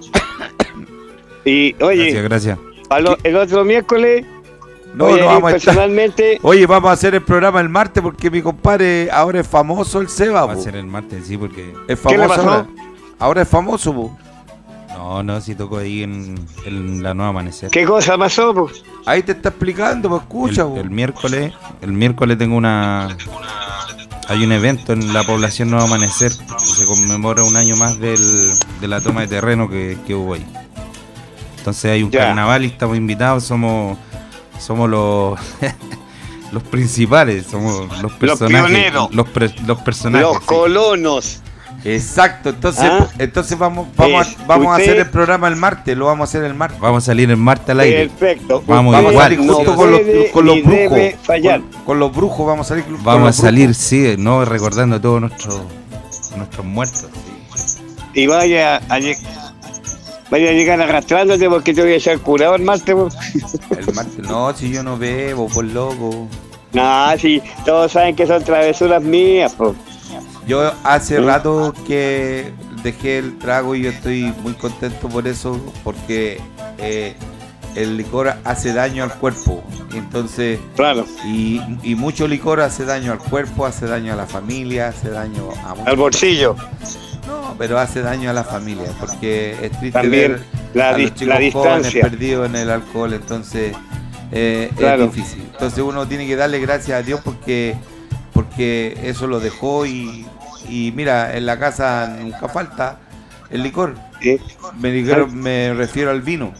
Y oye, gracias, gracias. Al, el otro miércoles, no, oye, no vamos personalmente. A estar... Oye, vamos a hacer el programa el martes porque mi compadre ahora es famoso, el Seba. Va a ser el martes, sí, porque. Es famoso. ¿Qué le pasó? Ahora, ahora es famoso, po. No, no, si tocó ahí en, en la Nueva Amanecer. ¿Qué cosa pasó, po? Ahí te está explicando, pues escucha, el, el miércoles, el miércoles tengo una. Hay un evento en la población Nuevo Amanecer, se conmemora un año más del, de la toma de terreno que, que hubo ahí. Entonces hay un ya. carnaval y estamos invitados, somos somos los los principales, somos los personajes, los pioneros, los, pre, los personajes, los colonos. Exacto, entonces ¿Ah? entonces vamos vamos eh, a, vamos usted... a hacer el programa el martes, lo vamos a hacer el martes. Vamos a salir el martes al aire. Perfecto. Vamos, vamos igual. a salir justo no con, los, con los brujos. Fallar. Con, con los brujos vamos a salir. Vamos a salir, brujos. sí, no recordando a todos nuestros nuestros muertos. Sí. Y vaya a, vaya a llegar arrastrándote porque te voy a echar curado el martes. El martes, no, si yo no bebo, por loco. No, si todos saben que son travesuras mías, pues. Yo hace rato que dejé el trago y yo estoy muy contento por eso, porque eh, el licor hace daño al cuerpo. Entonces, claro. Y, y mucho licor hace daño al cuerpo, hace daño a la familia, hace daño a mucho al bolsillo. No, pero hace daño a la familia, porque es triste también ver la, a los chicos la jóvenes perdidos en el alcohol, entonces eh, claro. es difícil. Entonces uno tiene que darle gracias a Dios porque porque eso lo dejó y, y mira, en la casa nunca falta el licor. ¿Sí? Me, licor, me refiero al vino,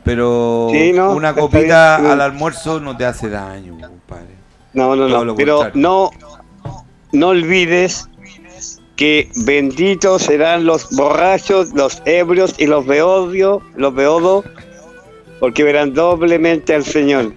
pero Sí, no, una está copita bien. al almuerzo no te hace daño, compadre. No, no, Todo no. lo Pero contrario. no, no olvides que benditos serán los borrachos, los ebrios y los beodios, los beodos, porque verán doblemente al Señor.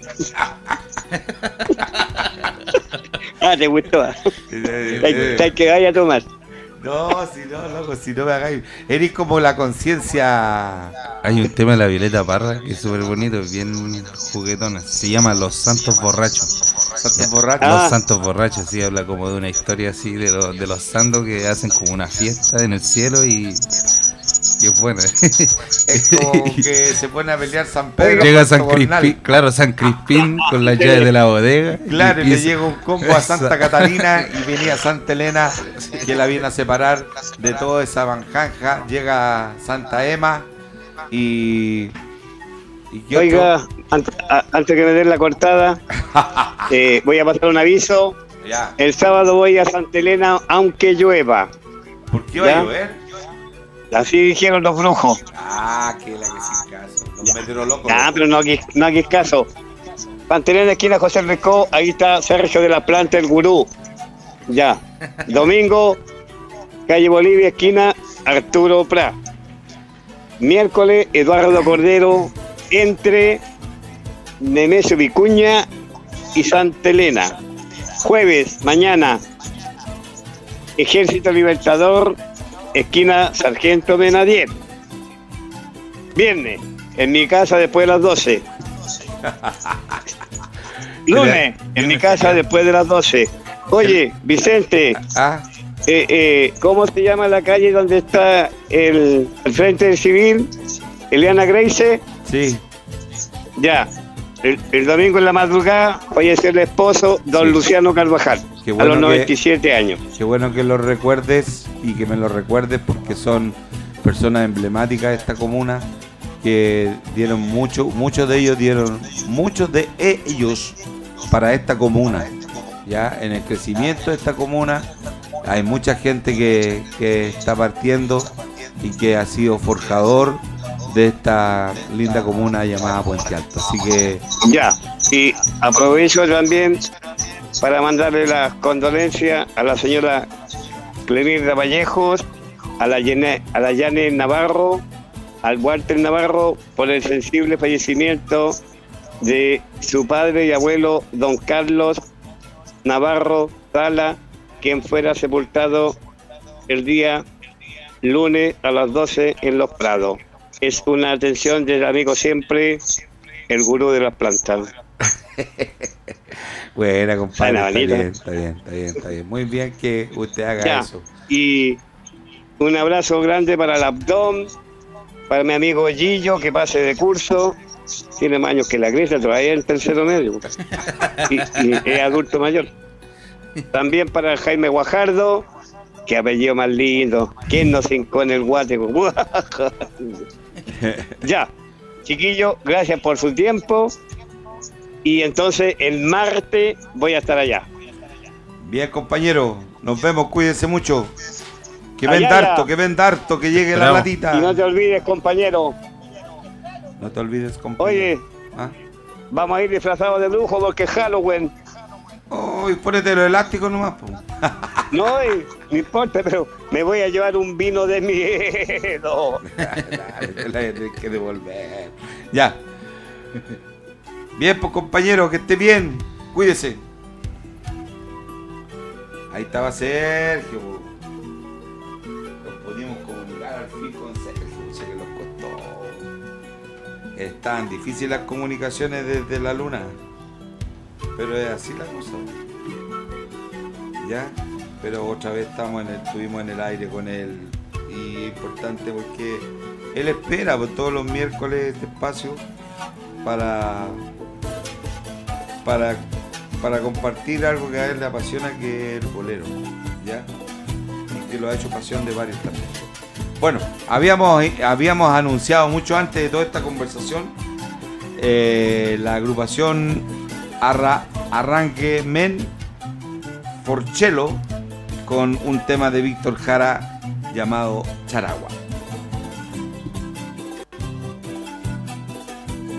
Ah, te gustó. Eh, eh, Hay, eh. hay que vaya a tomar. No, si no, loco, si no me hagáis. Eres como la conciencia. Hay un tema de la Violeta Parra que es súper bonito, bien juguetona. Se llama Los Santos Borrachos. Santos Ya, borrachos. Los Ah. Santos Borrachos, sí, habla como de una historia así de, los de los santos que hacen como una fiesta en el cielo y, y es bueno. Es como que se pone a pelear San Pedro. Llega con San Sobornal. Crispín, claro, San Crispín con las llaves de la bodega. Claro, y y le es- llega un combo a Santa Catalina y venía Santa Elena, que la viene a separar de toda esa banjanja. Llega Santa Emma y. ¿Y qué otro? Oiga, ant- a- antes que me den la cortada, eh, voy a pasar un aviso. Ya. El sábado voy a Santa Elena, aunque llueva. ¿Por qué va a ¿Ya? llover? Así dijeron los brujos. Ah, que la que sin caso. Los meteorólogos. Ah, pero no aquí, no aquí es caso. Santa Elena, esquina José Rico, ahí está Sergio de la Planta, el gurú. Ya. Domingo, calle Bolivia, esquina Arturo Prat. Miércoles, Eduardo Cordero, entre Nemesio Vicuña y Santa Elena. Jueves, mañana, Ejército Libertador, esquina Sargento Benadier. Viernes, en mi casa después de las doce. Lunes, en mi casa después de las doce. Oye, Vicente, Ah, eh, eh, ¿cómo se llama la calle donde está el, el Frente del Civil? Eliana Grace. sí. Ya. El, el domingo en la madrugada falleció el esposo, don Sí. Luciano Carvajal, Qué a bueno los que- noventa y siete años. Qué bueno que lo recuerdes y que me lo recuerdes porque son personas emblemáticas de esta comuna que dieron mucho, muchos de ellos dieron, muchos de ellos para esta comuna. Ya en el crecimiento de esta comuna hay mucha gente que, que está partiendo y que ha sido forjador de esta linda comuna llamada Puente Alto. Así que Ya. Y aprovecho también para mandarle las condolencias a la señora Clemirda Vallejos, a la Yane, a la Yane Navarro, al Walter Navarro por el sensible fallecimiento de su padre y abuelo don Carlos Navarro Sala, quien fuera sepultado el día lunes a las doce en Los Prados. Es una atención del amigo siempre, el gurú de las plantas. buena, compadre. Buena, Está bonita. bien, está bien, está bien, está bien. Muy bien que usted haga Ya. eso. Y un abrazo grande para el abdón, para mi amigo Gillo, que pase de curso. Tiene más años que la Grecia, todavía en tercero medio. Y, y es adulto mayor. También para el Jaime Guajardo, que apellido más lindo. ¿Quién no se hincó en el guate? Ya, chiquillo, gracias por su tiempo. Y entonces el martes voy a estar allá. Bien, compañero, nos vemos, cuídense mucho. Que Allá, venda harto, allá. que venda harto, que llegue Bravo. la latita. Y no te olvides, compañero. No te olvides, compañero. Oye, ¿Ah? vamos a ir disfrazados de lujo porque es Halloween. Uy, ponete los elásticos nomás, po. No, eh, no importa, pero me voy a llevar un vino de miedo. Dale, te la tienes que devolver. Ya. Bien, pues, compañero, que esté bien. Cuídese. Ahí estaba Sergio. po. Nos pudimos comunicar al fin con Sergio. Sé que nos costó. Están difíciles las comunicaciones desde la luna. Pero es así la cosa. Ya. Pero otra vez estamos en el, estuvimos en el aire con él. Y es importante porque él espera por todos los miércoles este espacio para, para, para compartir algo que a él le apasiona, que es el bolero, ¿ya? Y que lo ha hecho pasión de varios también. Bueno, habíamos, habíamos anunciado mucho antes de toda esta conversación eh, la agrupación Arra, Arranque Men Forchelo con un tema de Víctor Jara llamado Charagua.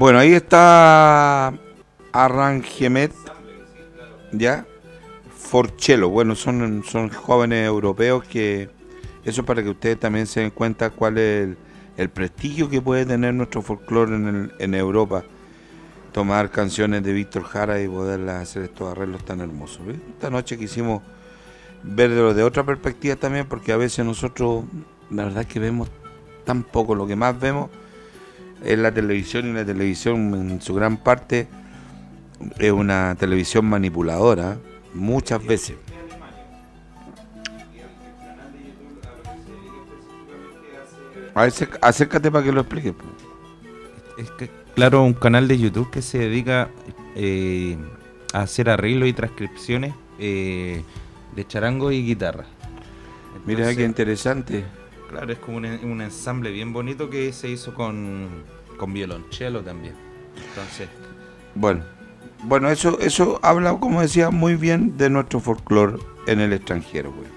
Bueno, ahí está Arrangemet, ¿ya? Forcello, bueno, son, son jóvenes europeos que... Eso para que ustedes también se den cuenta cuál es el, el prestigio que puede tener nuestro folclore en, el, en Europa. Tomar canciones de Víctor Jara y poderlas hacer estos arreglos tan hermosos. ¿Ves? Esta noche quisimos verlo de otra perspectiva también, porque a veces nosotros, la verdad es que vemos tan poco, lo que más vemos es la televisión, y la televisión en su gran parte es una televisión manipuladora, muchas veces. A ver, acércate para que lo explique. Es que, claro, un canal de YouTube que se dedica eh, a hacer arreglos y transcripciones eh, de charango y guitarra. Entonces, mira qué interesante. Claro, es como un, un ensamble bien bonito que se hizo con, con violonchelo también. Entonces, bueno, bueno, eso, eso habla, como decía, muy bien de nuestro folclore en el extranjero, güey.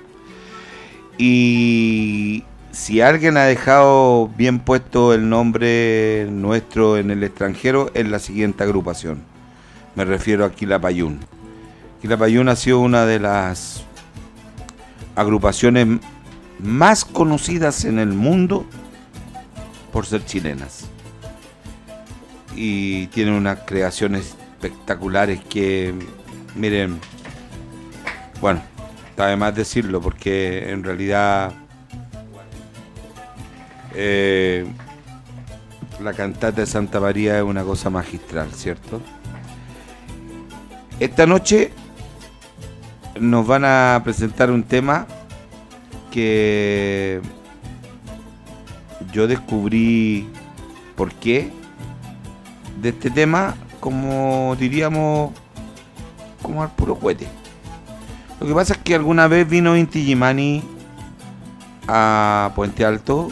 Y si alguien ha dejado bien puesto el nombre nuestro en el extranjero, es la siguiente agrupación. Me refiero a Quilapayún. Quilapayún ha sido una de las agrupaciones más conocidas en el mundo por ser chilenas. Y tienen unas creaciones espectaculares que, miren, bueno, está de más decirlo porque en realidad eh, la cantata de Santa María es una cosa magistral, ¿cierto? Esta noche nos van a presentar un tema que yo descubrí por qué de este tema, como diríamos, como al puro cohete. Lo que pasa es que alguna vez vino Inti Gimani a Puente Alto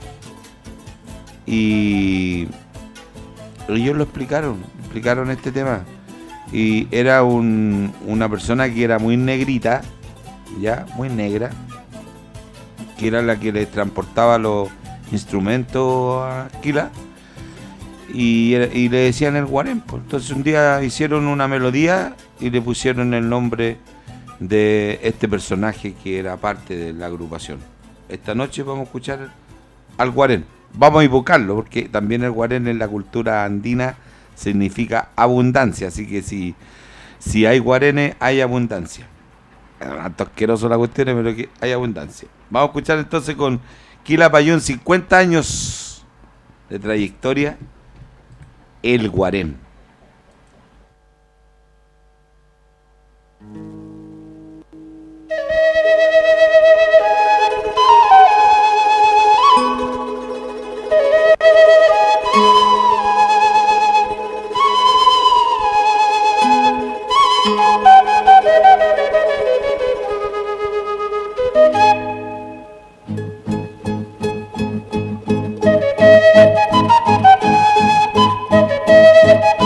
y ellos lo explicaron, explicaron este tema. Y era un, una persona que era muy negrita, ya, muy negra, que era la que le transportaba los instrumentos a Quila, y, y le decían el guarempo. Entonces un día hicieron una melodía y le pusieron el nombre de este personaje que era parte de la agrupación. Esta noche vamos a escuchar al guarén. Vamos a invocarlo porque también el guarén en la cultura andina significa abundancia, así que si, si hay guarenes hay abundancia. Tanto asqueroso la cuestión, pero que hay abundancia. Vamos a escuchar entonces con Quilapayún, cincuenta años de trayectoria, el guarén. Thank you.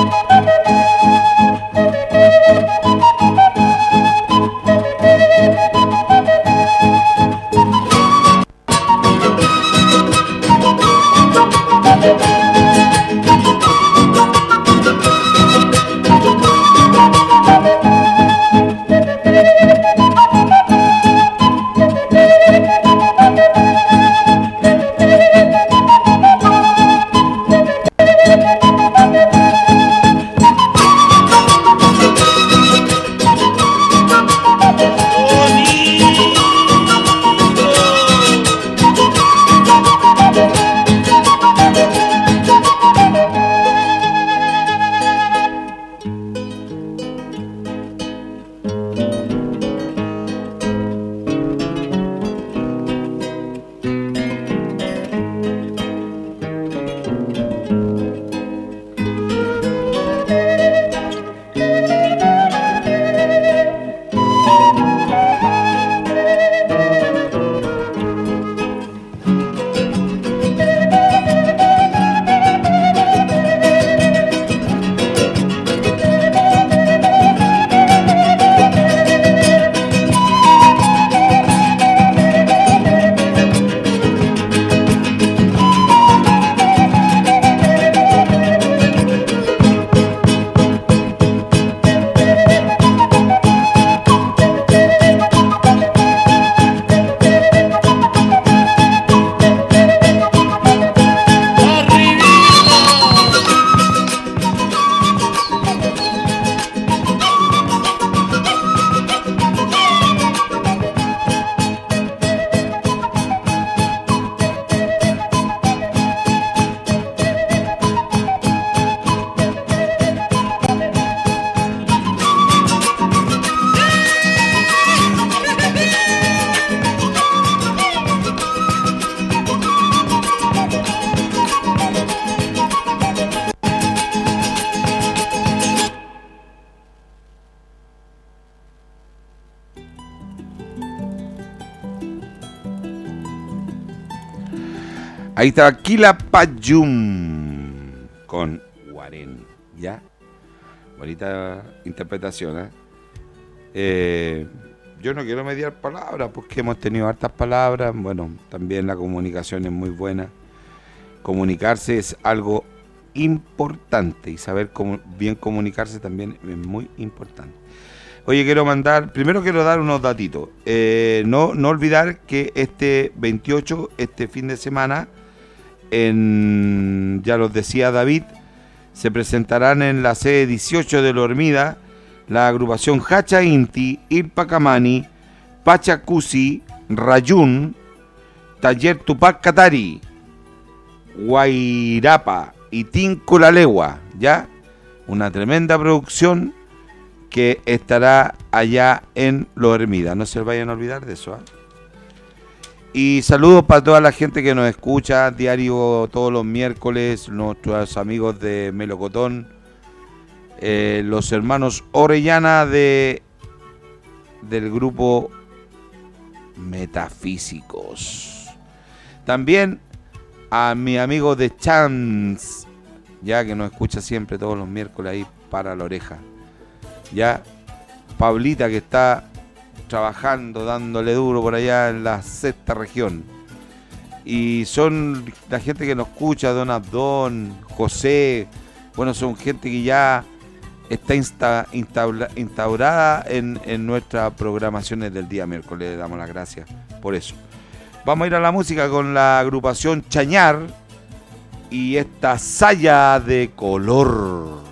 Ahí estaba Quilapayún con Guarén, ¿ya? Bonita interpretación, ¿eh? Eh, yo no quiero mediar palabras porque hemos tenido hartas palabras. Bueno, también la comunicación es muy buena. Comunicarse es algo importante y saber cómo bien comunicarse también es muy importante. Oye, quiero mandar, primero quiero dar unos datitos. Eh, no, no olvidar que este veintiocho, este fin de semana, en, ya los decía David, se presentarán en la sede dieciocho de La Hormida la agrupación Hacha Inti, Irpacamani, Pachacusi, Rayún, Taller Tupac Katari, Guairapa y Tinco La Legua, ¿ya? Una tremenda producción que estará allá en La Hormida. No se vayan a olvidar de eso, ¿eh? Y saludos para toda la gente que nos escucha diario todos los miércoles, nuestros amigos de Melocotón, eh, los hermanos Orellana de del grupo Metafísicos. También a mi amigo de Chance, ya que nos escucha siempre todos los miércoles ahí para la oreja. Ya, Pablita que está trabajando, dándole duro por allá en la sexta región. Y son la gente que nos escucha, Don Abdón, José, bueno, son gente que ya está insta, instaura, instaurada en, en nuestras programaciones del día miércoles. Le damos las gracias por eso. Vamos a ir a la música con la agrupación Chañar y esta Saya de Color.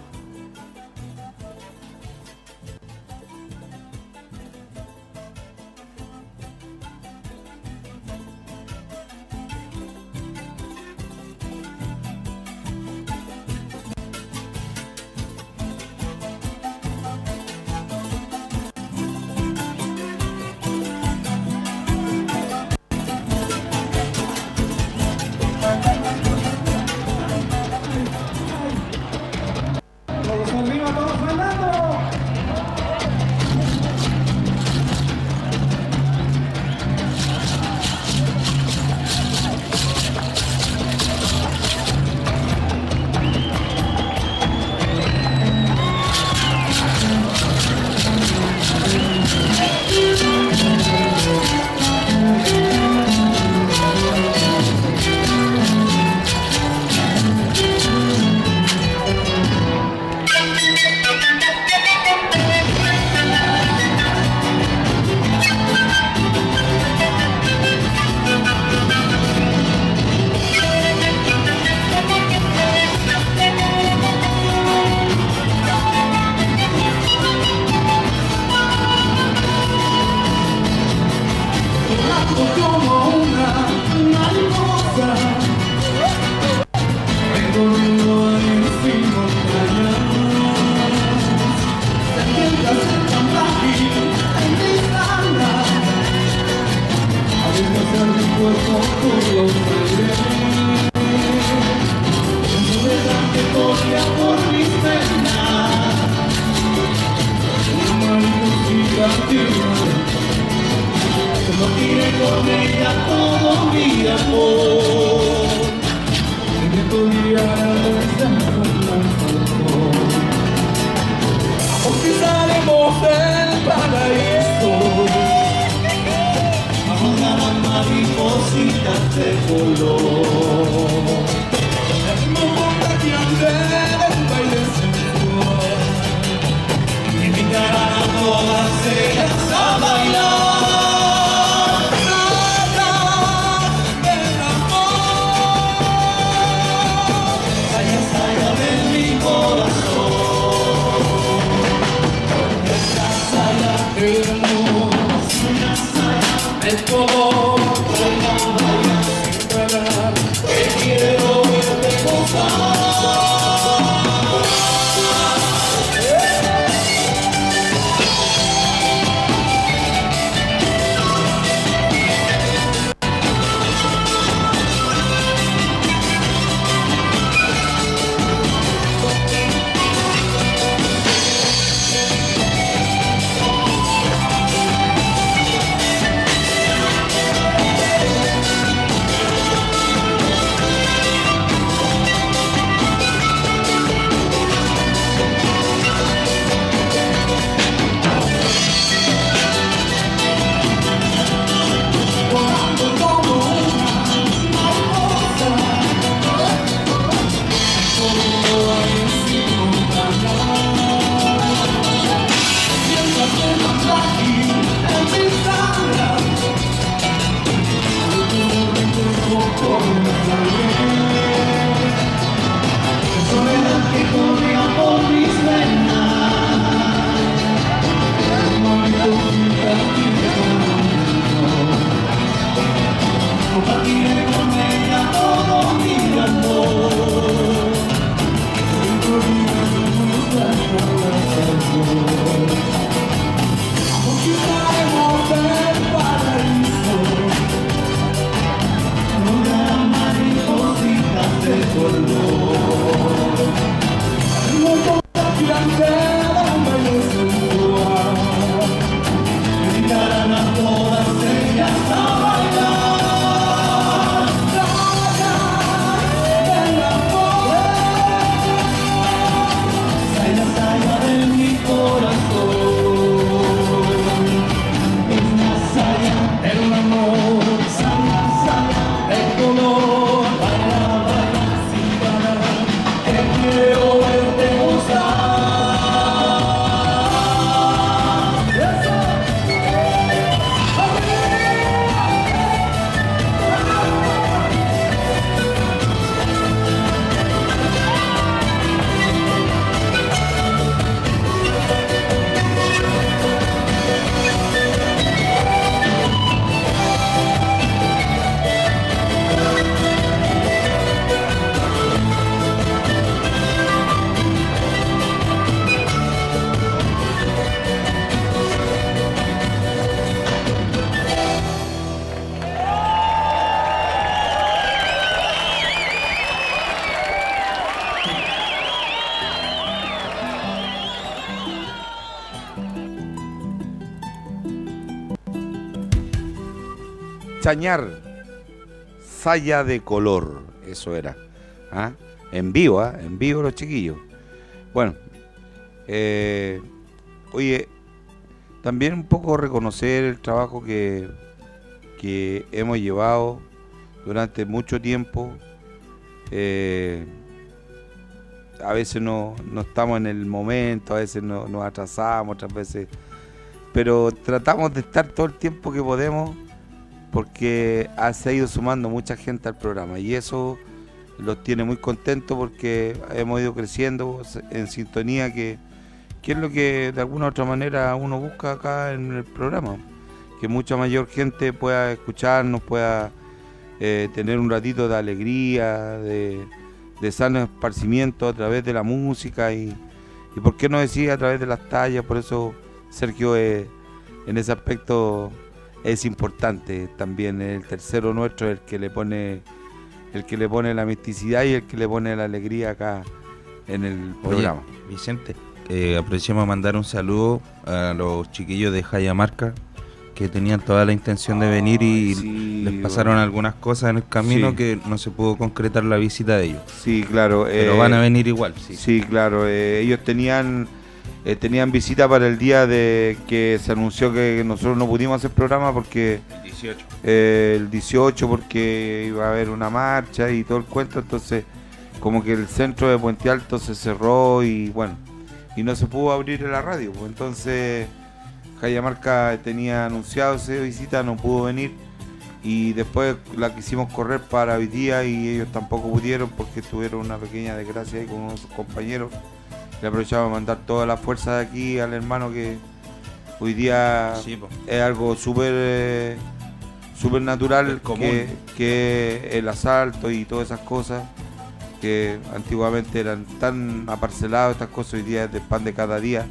Chañar, Saya de Color, eso era. ¿Ah? En vivo, ¿ah? En vivo los chiquillos. Bueno, eh, oye, también un poco reconocer el trabajo que, que hemos llevado durante mucho tiempo. Eh, a veces no, no estamos en el momento, a veces no, nos atrasamos, otras veces, pero tratamos de estar todo el tiempo que podemos, porque ha, se ha ido sumando mucha gente al programa y eso los tiene muy contentos porque hemos ido creciendo en sintonía, que, que es lo que de alguna u otra manera uno busca acá en el programa, que mucha mayor gente pueda escucharnos, pueda eh, tener un ratito de alegría, de, de sano esparcimiento a través de la música y, y por qué no decir a través de las tallas. Por eso Sergio eh, en ese aspecto es importante también. El tercero nuestro es el que le pone el que le pone la misticidad y el que le pone la alegría acá en el programa. Oye, Vicente, eh, aprovechemos a mandar un saludo a los chiquillos de Jayamarca que tenían toda la intención de venir y Ay, sí, les pasaron bueno. algunas cosas en el camino sí. que no se pudo concretar la visita de ellos. Sí, claro. Pero eh, van a venir igual. Sí, sí claro. Eh, ellos tenían eh, tenían visita para el día de que se anunció que nosotros no pudimos hacer programa porque el dieciocho. Eh, el dieciocho porque iba a haber una marcha y todo el cuento, entonces como que el centro de Puente Alto se cerró y bueno, y no se pudo abrir la radio, pues entonces Jayamarca tenía anunciado esa visita, no pudo venir y después la quisimos correr para hoy día y ellos tampoco pudieron porque tuvieron una pequeña desgracia ahí con uno de sus compañeros. Le aprovechamos a mandar toda la fuerza de aquí al hermano, que hoy día sí, pues. es algo súper eh, súper natural, que, que el asalto y todas esas cosas que antiguamente eran tan aparcelados, estas cosas hoy día es de pan de cada día.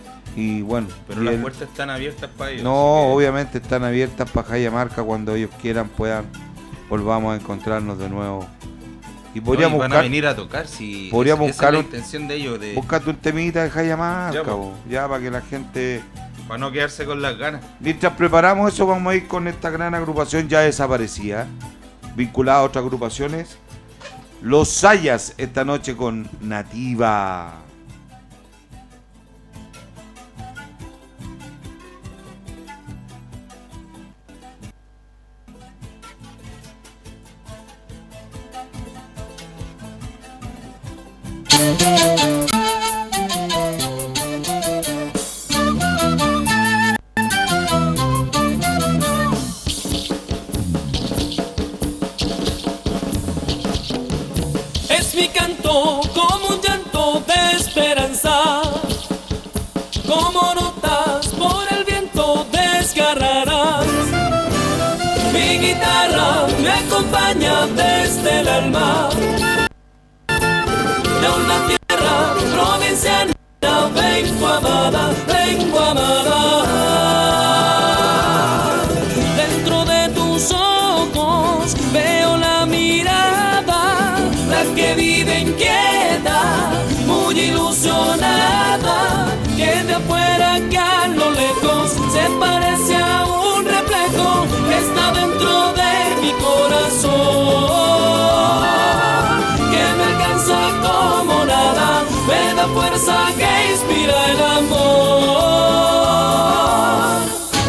Y bueno, pero las puertas están abiertas para ellos. No, que... obviamente están abiertas para Jayamarca, cuando ellos quieran, puedan, volvamos a encontrarnos de nuevo. Y podríamos no, y van buscar, a venir a tocar, si podríamos esa, buscar esa es un, la intención de ellos. De... Búscate un temita de Jayamarca, ya, bo, ya para que la gente... Para no quedarse con las ganas. Mientras preparamos eso, vamos a ir con esta gran agrupación ya desaparecida, vinculada a otras agrupaciones. Los Sayas, esta noche con Nativa. Es mi canto como un llanto de esperanza, como notas por el viento desgarrarás. Mi guitarra me acompaña desde el alma de una tierra provinciana. Vengo amada, vengo amada. Dentro de tus ojos veo la mirada, la que vive inquieta, muy ilusionada, que de afuera que a lo lejos se parece a un reflejo que está dentro de mi corazón, que me alcanza como nada, me da fuerza que inspira el amor.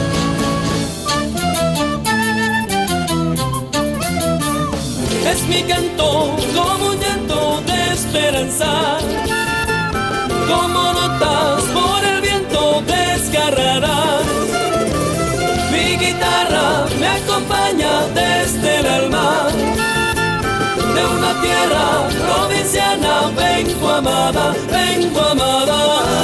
Es mi canto como un llanto de esperanza, como notas por el viento desgarrarás. Mi guitarra me acompaña desde el alma de una tierra provinciana. Vengo amada, vengo amada.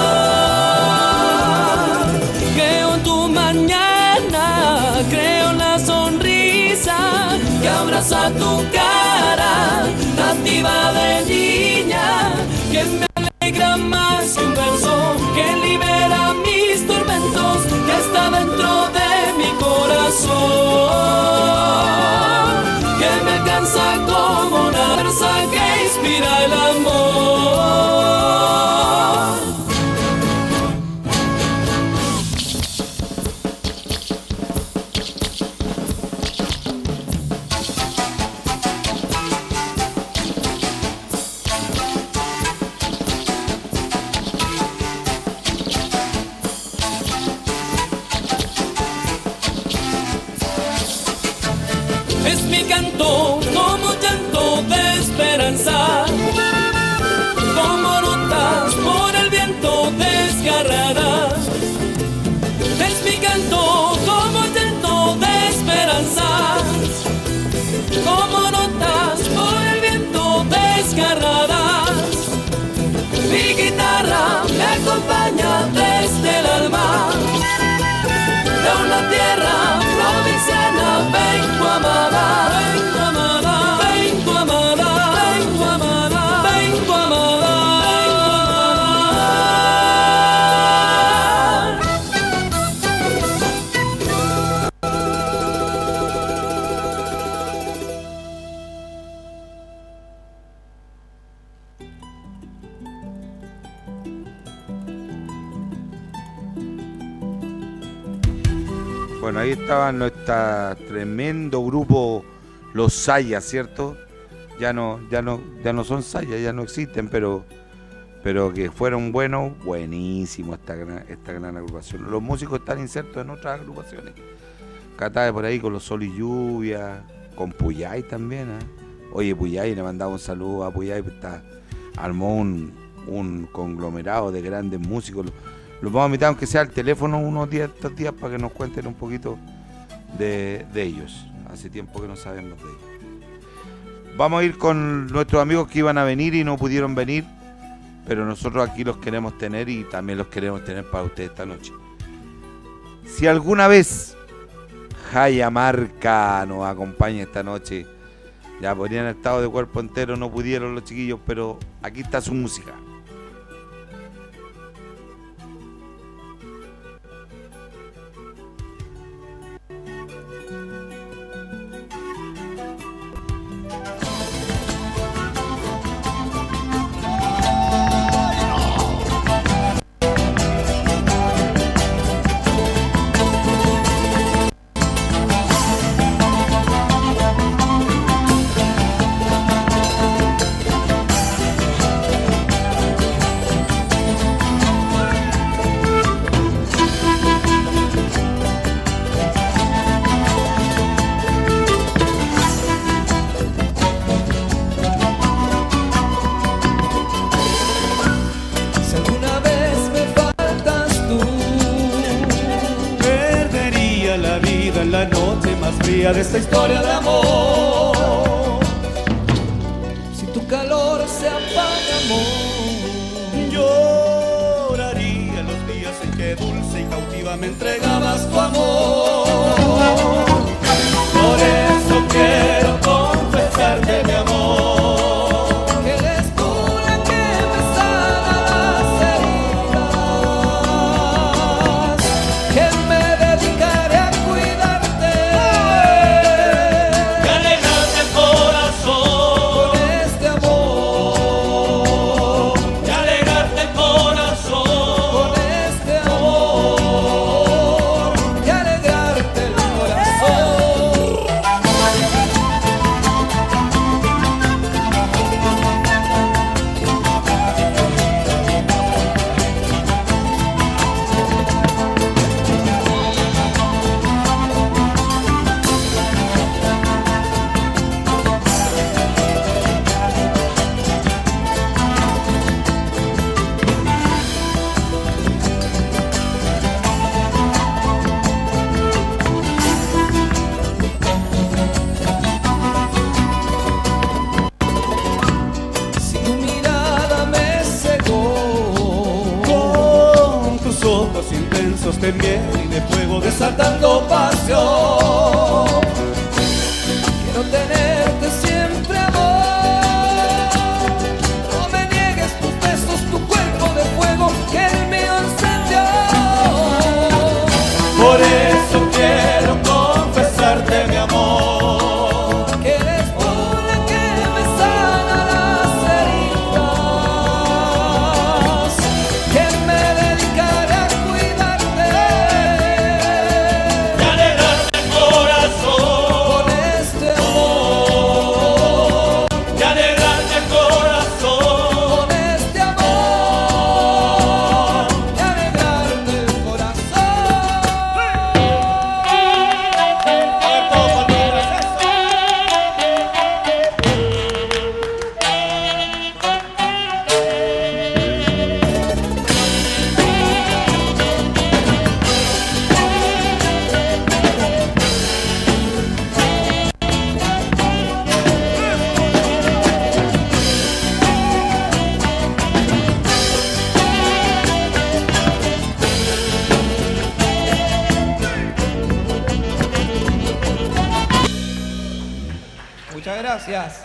Creo en tu mañana, creo en la sonrisa que abraza tu cara, nativa de niña, que me alegra más que un verso, que libera mis tormentos, que está dentro de mi corazón, que me alcanza como una fuerza que inspira el amor. canto como llanto de esperanza, como notas por el viento desgarradas. Es mi canto como llanto de esperanza, como notas por el viento desgarradas. Mi guitarra me acompaña desde el alma de una tierra provinciana. Vengo amada, vengo amada, vengo amada, vengo amada, vengo amada. Bueno, ahí estaba nuestro tremendo grupo Los Sayas, ¿cierto? Ya no, ya no, ya no son Sayas, ya no existen, pero, pero que fueron buenos, buenísimo esta gran, esta gran agrupación. Los músicos están insertos en otras agrupaciones. Catabe por ahí con Los Sol y Lluvia, con Puyay también, ¿eh? Oye, Puyay, le mandaba un saludo a Puyay, está, armó un, un conglomerado de grandes músicos. Los vamos a invitar, aunque sea al teléfono, unos días, estos días, para que nos cuenten un poquito de, de ellos. Hace tiempo que no sabemos de ellos. Vamos a ir con nuestros amigos que iban a venir y no pudieron venir, pero nosotros aquí los queremos tener y también los queremos tener para ustedes esta noche. Si alguna vez Jayamarca nos acompaña esta noche, ya podrían haber estado de cuerpo entero, no pudieron los chiquillos, pero aquí está su música. De esta historia de amor, si tu calor se apaga, amor, lloraría los días en que dulce y cautiva me entregabas tu amor. Por eso quiero confesarte, mi amor, que eres tú la que me sana las heridas, que me dedicaré a Muchas gracias.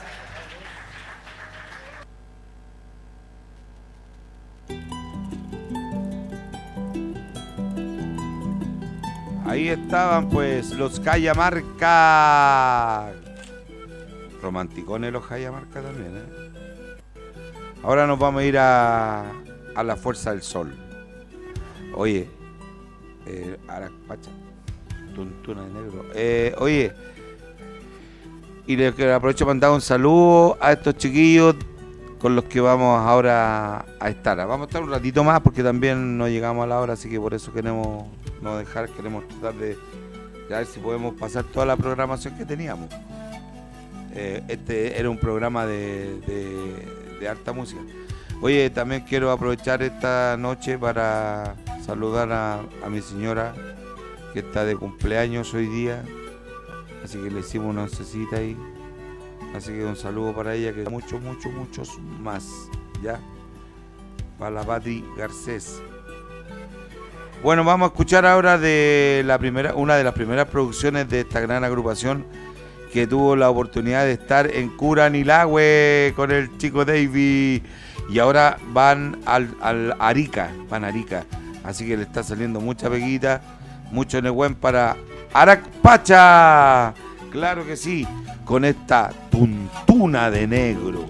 Ahí estaban pues los Cayamarca. Romanticones los Cayamarca también, ¿eh? Ahora nos vamos a ir a, a la Fuerza del Sol. Oye, eh, Arapacha, Tuntuna de Negro. Eh, oye, y le, le aprovecho para mandar un saludo a estos chiquillos con los que vamos ahora a estar. Vamos a estar un ratito más porque también no llegamos a la hora, así que por eso queremos no dejar, queremos tratar de, de ver si podemos pasar toda la programación que teníamos. Eh, este era un programa de, de, de harta música. Oye, también quiero aprovechar esta noche para saludar a, a mi señora que está de cumpleaños hoy día, así que le hicimos una oncecita ahí, así que un saludo para ella, que muchos, muchos, muchos más, ya, para la Patri Garcés. Bueno, vamos a escuchar ahora de la primera, una de las primeras producciones de esta gran agrupación que tuvo la oportunidad de estar en Curanilahue con el chico Davey, y ahora van al, al Arica, van a Arica, así que le está saliendo mucha peguita, mucho negüen para Aracpacha, claro que sí, con esta Tuntuna de Negro.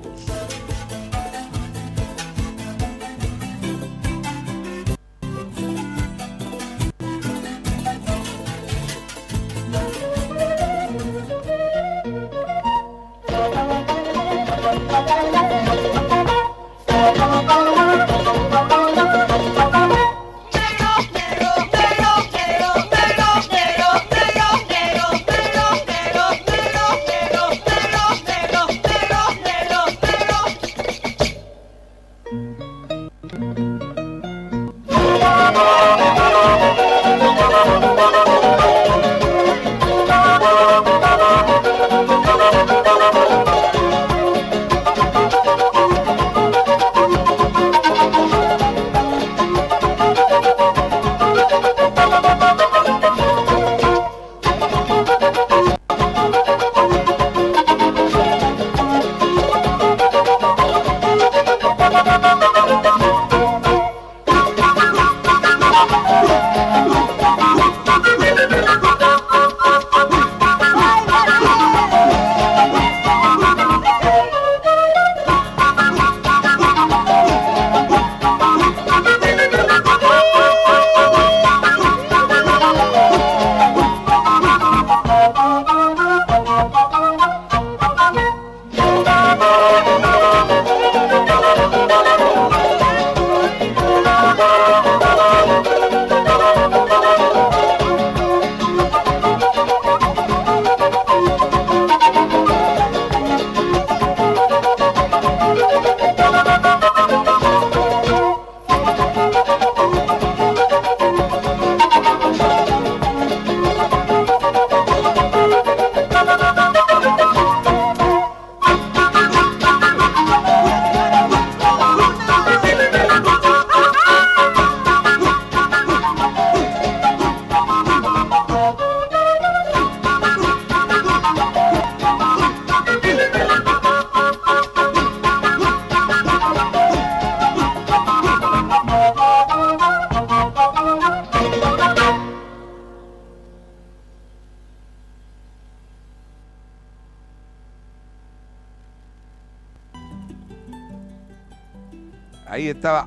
Ahí estaba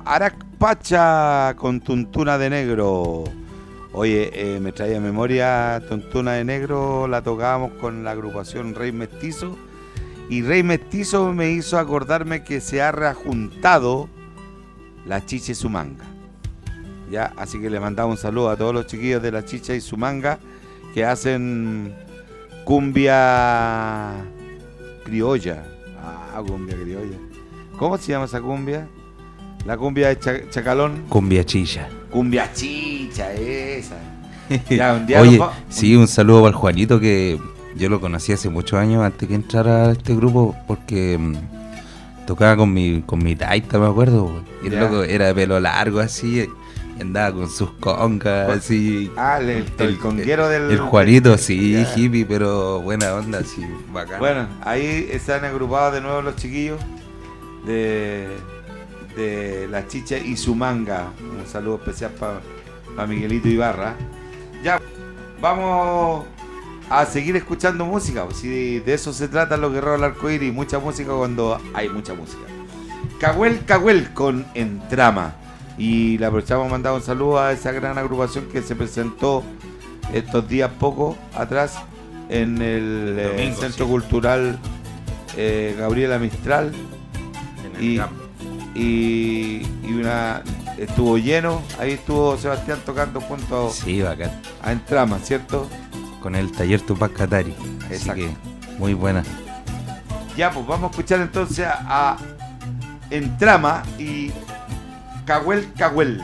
Aracpacha con Tuntuna de Negro. Oye, eh, me traía a memoria Tuntuna de Negro, la tocábamos con la agrupación Rey Mestizo, y Rey Mestizo me hizo acordarme que se ha rejuntado la Chicha y su manga. Ya, así que le mandamos un saludo a todos los chiquillos de la Chicha y su manga que hacen cumbia criolla. Ah, cumbia criolla. ¿Cómo se llama esa cumbia? La cumbia de Cha- Chacalón. Cumbia chicha. Cumbia chicha, esa. Ya, un día Oye, nos va- sí, un saludo para el Juanito, que yo lo conocí hace muchos años antes que entrara a este grupo, porque mm, tocaba con mi con mi taita, me acuerdo. Y el Ya. loco era de pelo largo así, Andaba con sus congas, así. Ah, el, el, el conguero del... El Juanito, del, sí, ya. hippie, pero buena onda, sí, bacán. Bueno, ahí están agrupados de nuevo los chiquillos de, de La Chicha y su manga. Un saludo especial para pa Miguelito Ibarra. Ya, vamos a seguir escuchando música, si de eso se trata los Guerreros del Arcoíris, mucha música cuando hay mucha música. Cahuel Cahuel con Entrama. Y le aprovechamos a mandar un saludo a esa gran agrupación que se presentó estos días poco atrás en el eh, Domingo, Centro sí. Cultural eh, Gabriela Mistral. Y, y, y una estuvo lleno, ahí estuvo Sebastián tocando junto sí, bacán. a Entrama, ¿cierto? Con el taller Tupac Katari. Así que muy buena. Ya, pues vamos a escuchar entonces a, a Entrama y Cahuel Cahuel.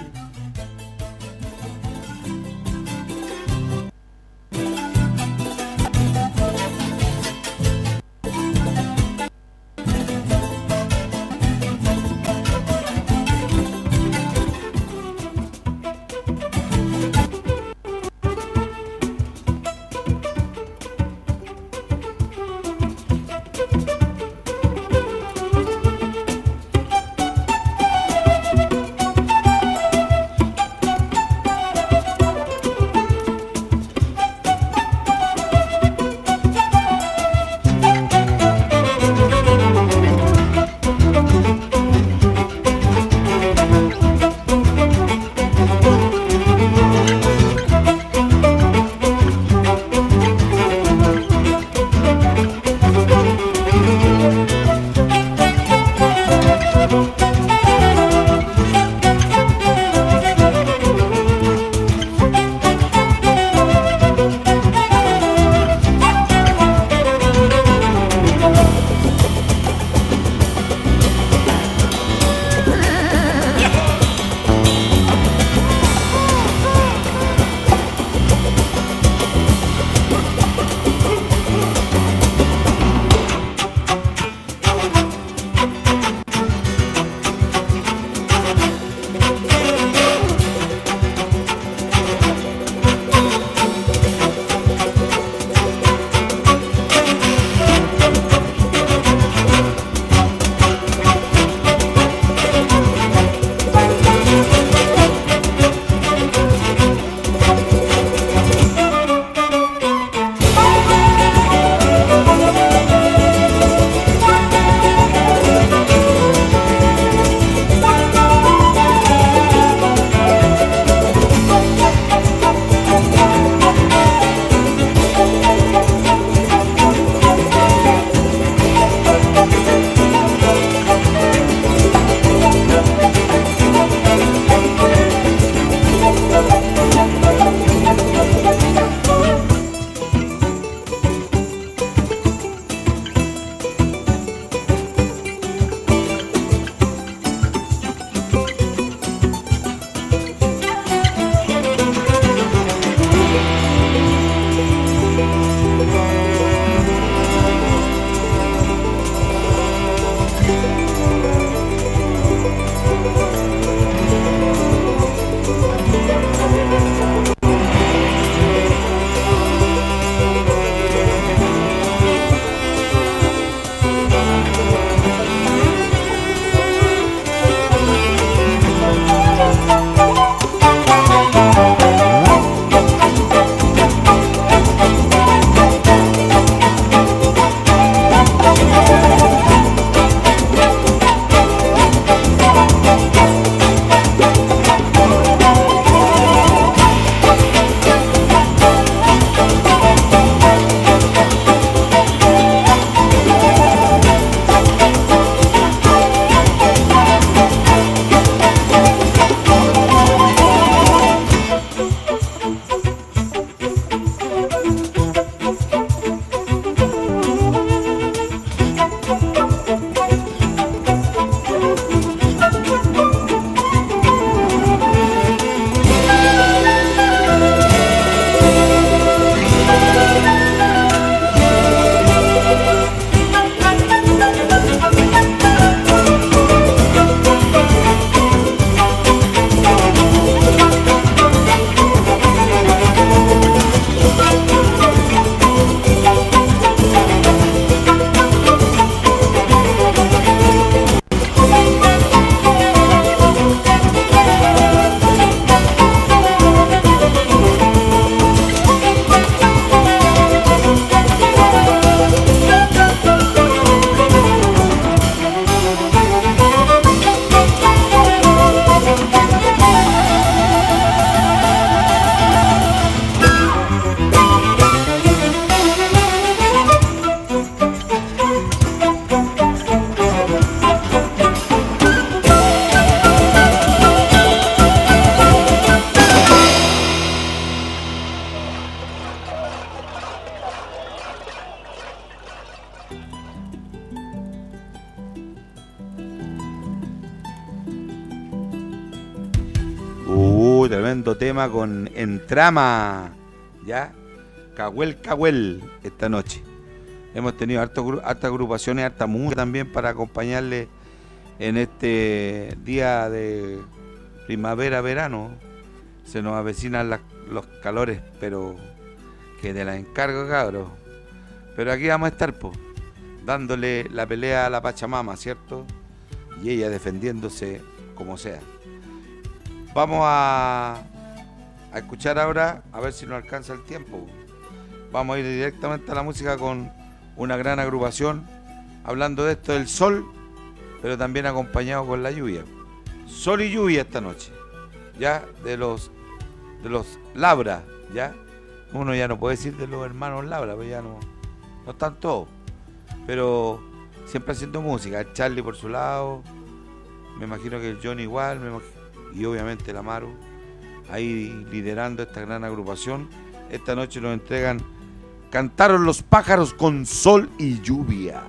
tremendo tema con Entrama, ¿ya? Cahuel, Cahuel, esta noche. Hemos tenido hartas harta agrupaciones, harta música también para acompañarle en este día de primavera, verano. Se nos avecinan la, los calores, pero que te las encargo, cabros. Pero aquí vamos a estar, po, dándole la pelea a la Pachamama, ¿cierto? Y ella defendiéndose como sea. Vamos a, a escuchar ahora, a ver si nos alcanza el tiempo. Vamos a ir directamente a la música con una gran agrupación, hablando de esto del sol, pero también acompañado con la lluvia. Sol y lluvia esta noche, ya, de los de los Labra, ya. Uno ya no puede decir de los hermanos Labra, pues ya no, no están todos, pero siempre haciendo música. El Charlie por su lado, me imagino que el Johnny igual, me imagino, y obviamente el Amaro, ahí liderando esta gran agrupación. Esta noche nos entregan Cantaron los pájaros con sol y lluvia.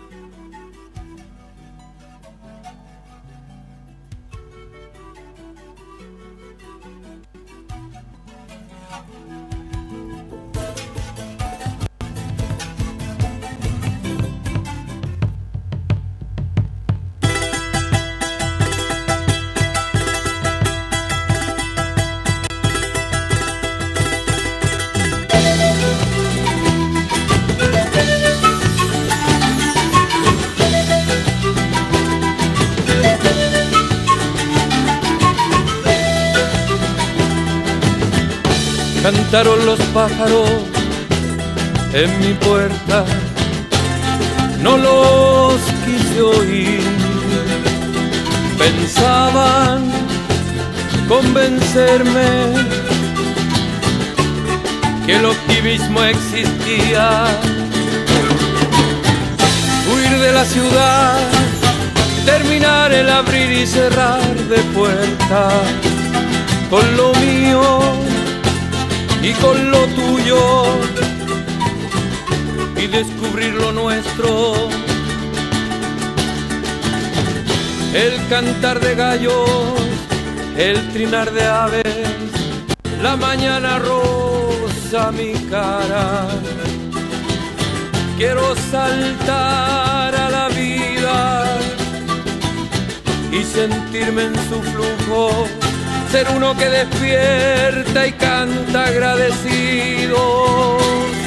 Cantaron los pájaros en mi puerta, no los quise oír. Pensaban convencerme que el optimismo existía. Huir de la ciudad, terminar el abrir y cerrar de puertas, con lo mío y con lo tuyo, y descubrir lo nuestro. El cantar de gallos, el trinar de aves, la mañana rosa mi cara. Quiero saltar a la vida y sentirme en su flujo, ser uno que despierta y canta agradecido.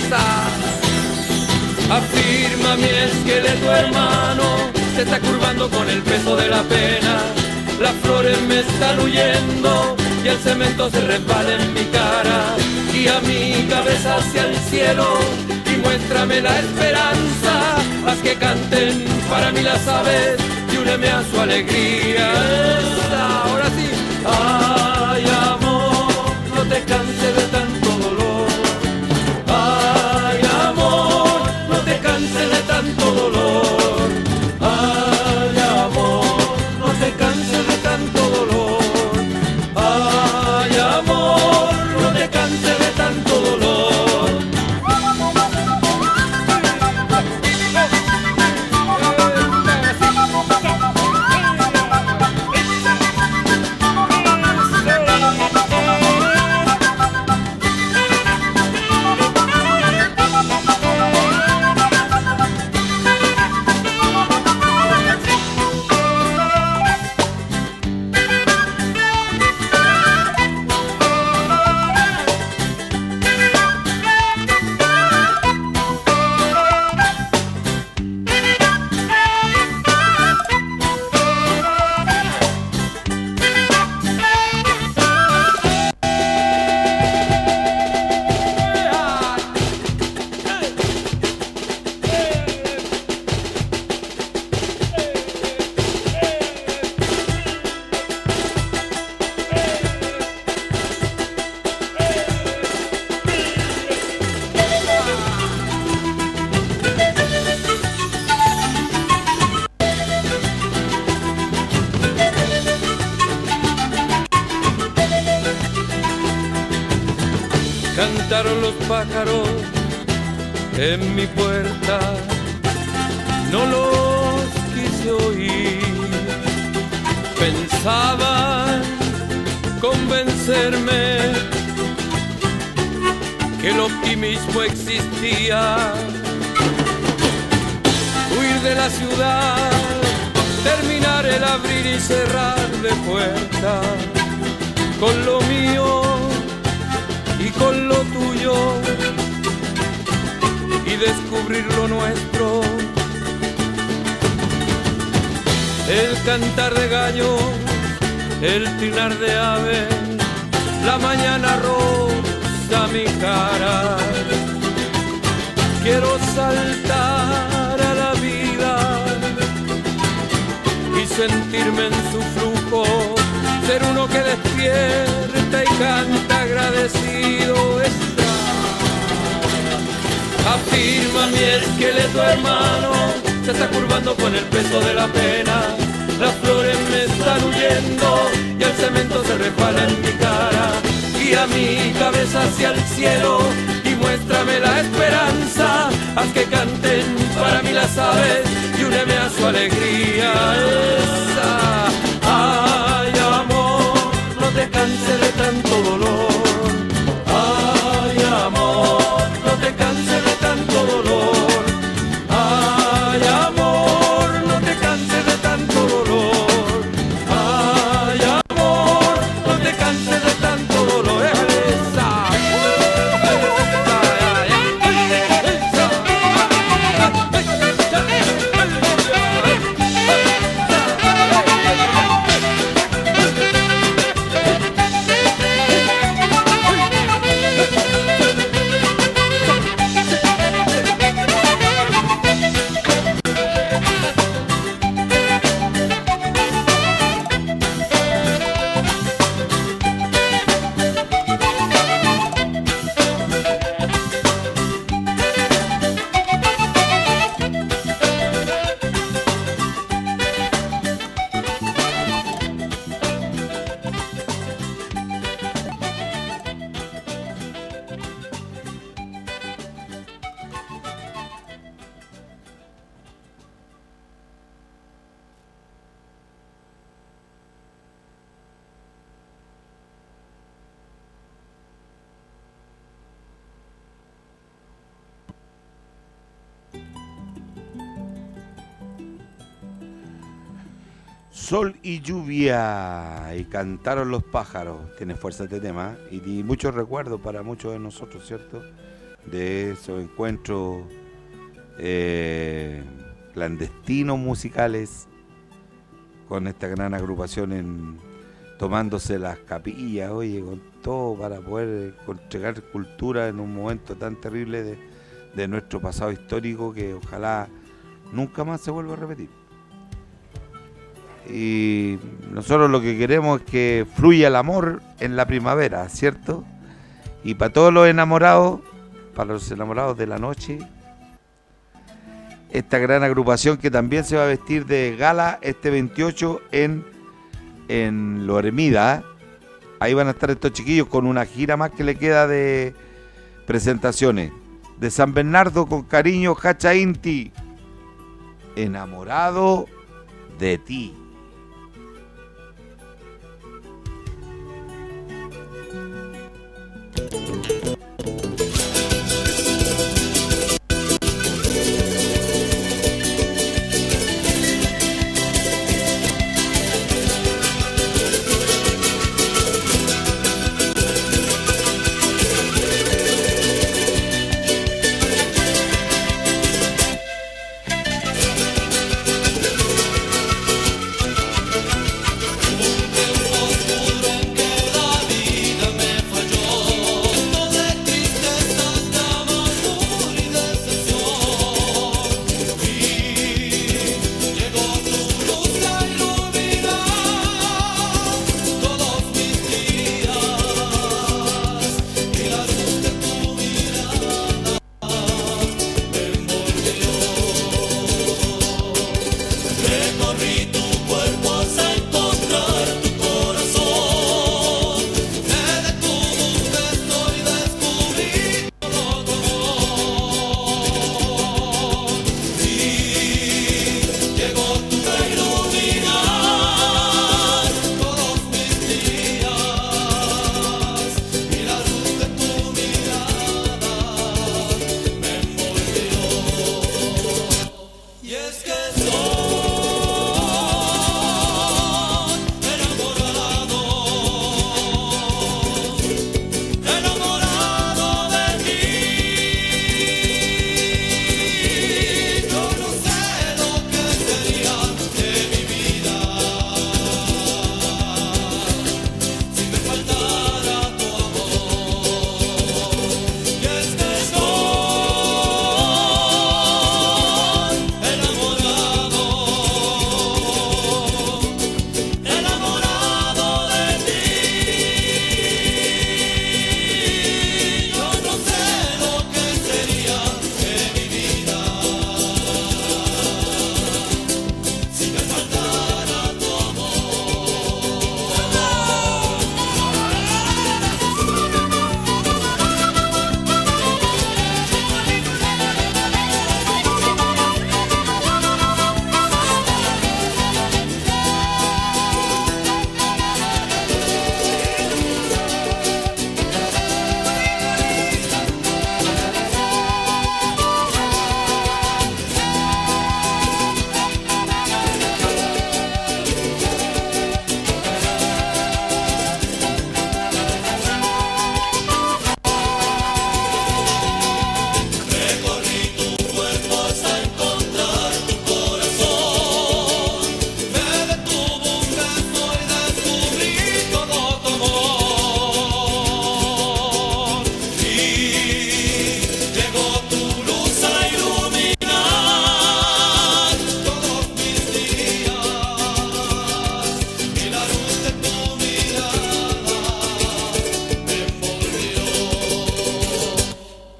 Afirma mi esqueleto, hermano, se está curvando con el peso de la pena. Las flores me están huyendo y el cemento se resbala en mi cara. Guía mi cabeza hacia el cielo y muéstrame la esperanza. Haz que canten para mí las aves y úneme a su alegría. Ahora sí. Ay, amor, no te canses de tanto dolor. Ay, amor, no te canses de tanto dolor. Ay, amor, no te canses de tanto dolor. Ay, amor, no te canses de tanto dolor. Cantaron los pájaros en mi puerta, no los quise oír. Pensaban convencerme que el optimismo existía. Huir de la ciudad, terminar el abrir y cerrar de puertas, con lo mío y con lo tuyo, y descubrir lo nuestro. El cantar de gallos, el trinar de aves, la mañana rosa mi cara. Quiero saltar a la vida y sentirme en su flujo, ser uno que despierta y canta agradecido. Está. Afirma mi esqueleto hermano, se está curvando con el peso de la pena. Las flores me están huyendo y el cemento se resbala en mi cara. Guía mi cabeza hacia el cielo y muéstrame la esperanza. Haz que canten para mí las aves y úneme a su alegría. Esa. Ay, amor, no te canses de tanto dolor. Ay, amor, no te canses de tanto dolor. Ay, amor, no te canses de tanto dolor. Ay, amor, no te canses de tanto dolor. Déjale esa. Sol y lluvia, y cantaron los pájaros. Tiene fuerza este tema, y, y muchos recuerdos para muchos de nosotros, ¿cierto? De esos encuentros eh, clandestinos musicales con esta gran agrupación en, tomándose las capillas, oye, con todo para poder entregar cultura en un momento tan terrible de, de nuestro pasado histórico que ojalá nunca más se vuelva a repetir. Y nosotros lo que queremos es que fluya el amor en la primavera, ¿cierto? Y para todos los enamorados, para los enamorados de la noche, esta gran agrupación que también se va a vestir de gala este veintiocho en, en Lo Hermida. Ahí van a estar estos chiquillos con una gira más que le queda de presentaciones. De San Bernardo, con cariño, Hacha Inti, enamorado de ti.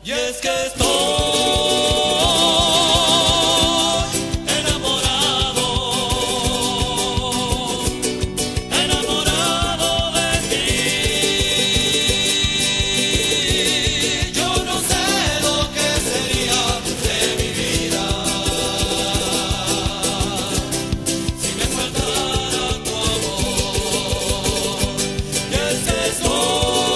Y es que estoy enamorado, enamorado de ti. Yo no sé lo que sería de mi vida si me faltara tu amor. Y es que estoy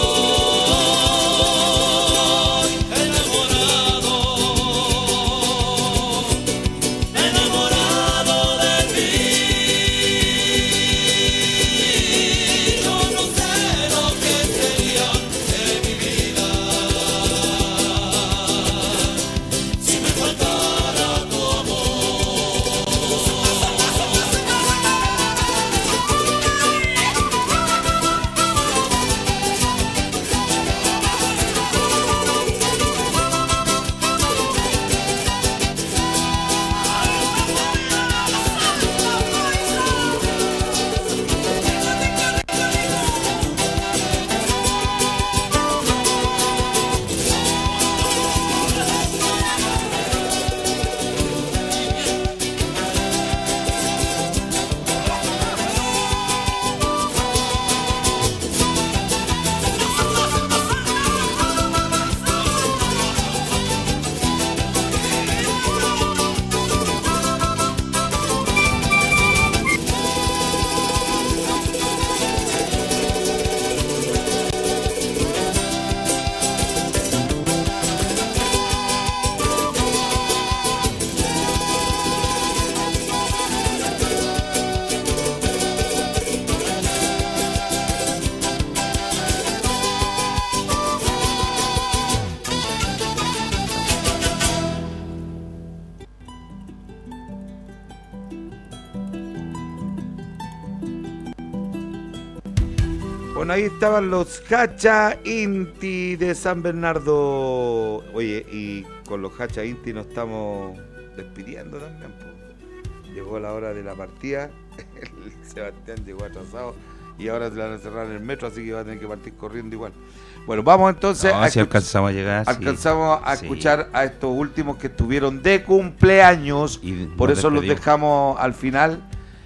Bueno, ahí estaban los Hacha Inti de San Bernardo. Oye, y con los Hacha Inti nos estamos despidiendo también, pues. Llegó la hora de la partida. El Sebastián llegó atrasado y ahora se la van a cerrar en el metro, así que va a tener que partir corriendo igual. Bueno, vamos entonces no, a si alcanzamos a llegar. Alcanzamos sí. a sí. escuchar a estos últimos que estuvieron de cumpleaños. Y por eso despedimos. los dejamos al final.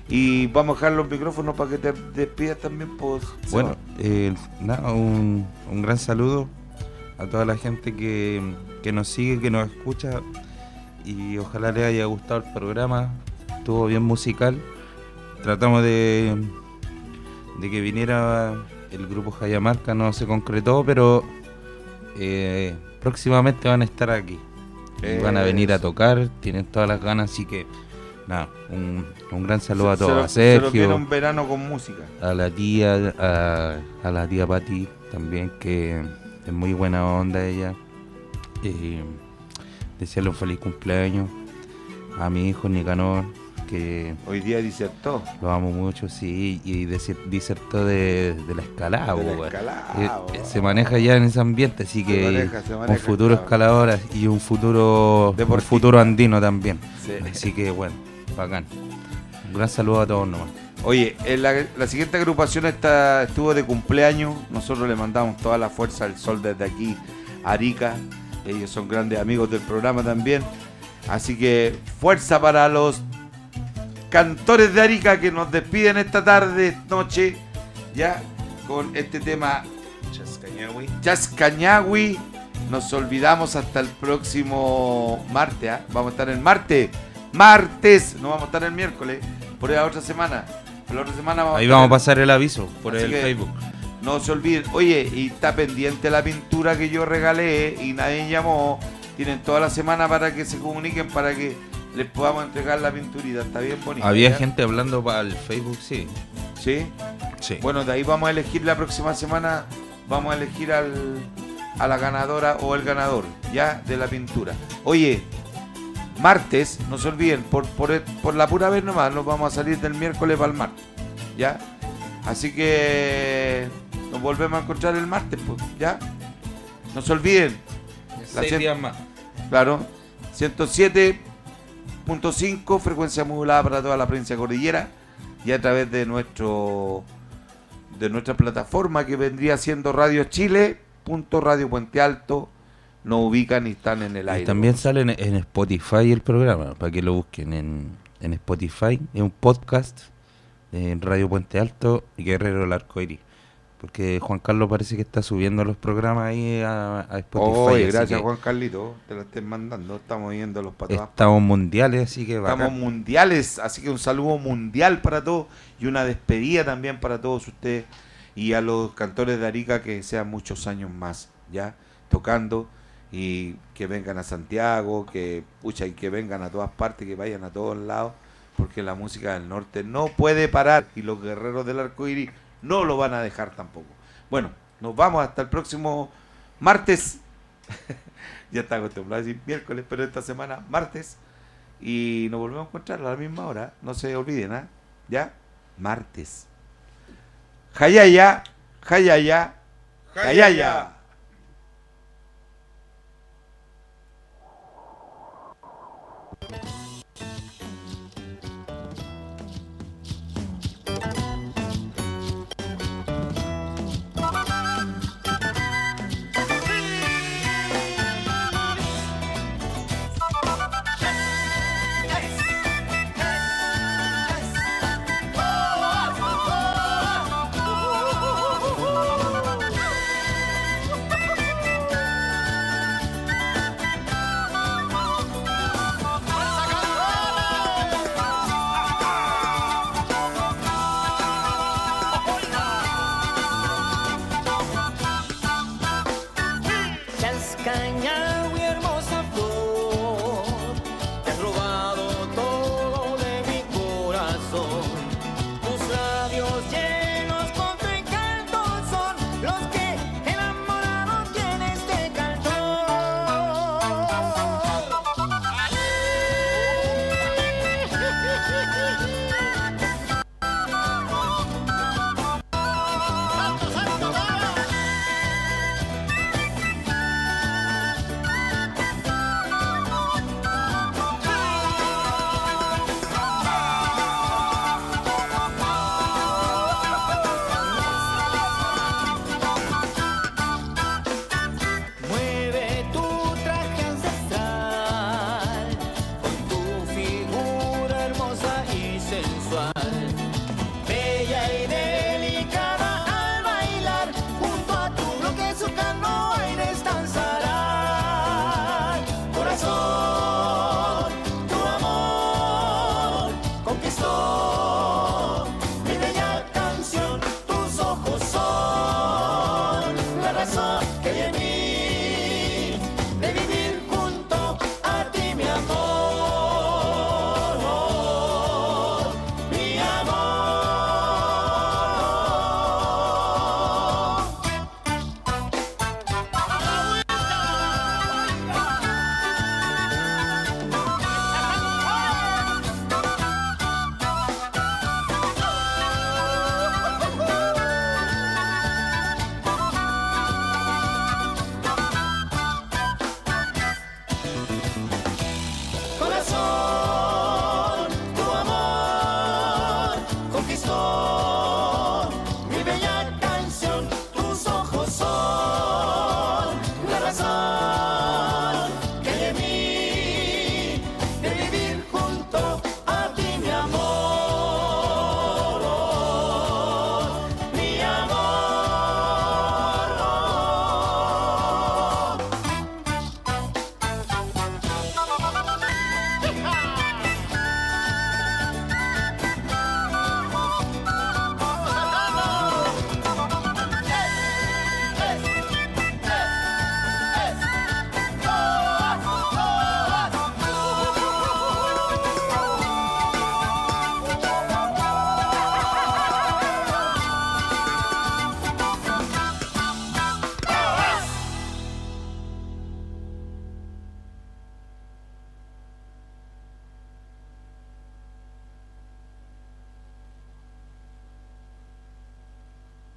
Y vamos a dejar los micrófonos para que te despidas también, pues. Bueno, eh, nada, un, un gran saludo a toda la gente que, que nos sigue, que nos escucha, y ojalá les haya gustado el programa. Estuvo bien musical. Tratamos de, de que viniera el grupo Jayamarca, no se concretó, pero eh, próximamente van a estar aquí. Y van a venir a tocar, tienen todas las ganas, así que nada, un, un gran saludo a todos, se, a Sergio, se lo un verano con música, a la tía, a, a la tía Pati también, que es muy buena onda ella. Eh, desearle un feliz cumpleaños a mi hijo Nicanor, que hoy día disertó. Lo amo mucho, sí, y disertó de, de la escalada, de la bo, escalada eh, se maneja ya en ese ambiente, así se que maneja, se maneja, un futuro escalador y un futuro un futuro andino también, sí. Así que bueno, bacán. Un gran saludo a todos nomás. Oye, en la, la siguiente agrupación está, estuvo de cumpleaños. Nosotros le mandamos toda la fuerza al sol desde aquí, Arica. Ellos son grandes amigos del programa también. Así que fuerza para los cantores de Arica que nos despiden esta tarde, noche, ya con este tema Chascañagüi. Chascañagüi. Nos olvidamos hasta el próximo martes, ¿eh? Vamos a estar el martes. Martes, no vamos a estar el miércoles, por la otra semana. Por la otra semana vamos Ahí a vamos a pasar el aviso por Así el Facebook. No se olviden. Oye, y está pendiente la pintura que yo regalé y nadie llamó. Tienen toda la semana para que se comuniquen, para que les podamos entregar la pinturita. Está bien bonita. Había ¿ya? gente hablando para el Facebook, sí. ¿Sí? Sí. Bueno, de ahí vamos a elegir la próxima semana. Vamos a elegir al, a la ganadora o el ganador, ya, de la pintura. Oye, martes, no se olviden, por, por, por la pura vez nomás, nos vamos a salir del miércoles para el martes, ¿ya? Así que nos volvemos a encontrar el martes, pues, ¿ya? No se olviden. Seis cien, días más. Claro, ciento siete punto cinco, frecuencia modulada para toda la provincia cordillera, y a través de nuestro de nuestra plataforma que vendría siendo radio chile punto radio puente alto nos ubican y están en el Y aire. también sale en, en Spotify el programa, para que lo busquen en, en Spotify. Es un podcast en Radio Puente Alto y Guerrero del Arcoiris. Porque Juan Carlos parece que está subiendo los programas ahí a, a Spotify. Oye, así gracias que Juan Carlito, te lo estén mandando, estamos viendo los para todas estamos mundiales, así que Estamos bacán. mundiales, así que un saludo mundial para todos y una despedida también para todos ustedes y a los cantores de Arica que sean muchos años más, ya, tocando y que vengan a Santiago, que pucha, y que vengan a todas partes, que vayan a todos lados, porque la música del norte no puede parar y los guerreros del arcoíris no lo van a dejar tampoco. Bueno, nos vamos hasta el próximo martes. Ya está acostumbrado a decir miércoles, pero esta semana martes. Y nos volvemos a encontrar a la misma hora. No se olviden, ¿eh? ¿Ya? Martes. Jayaya, jayaya, jayaya.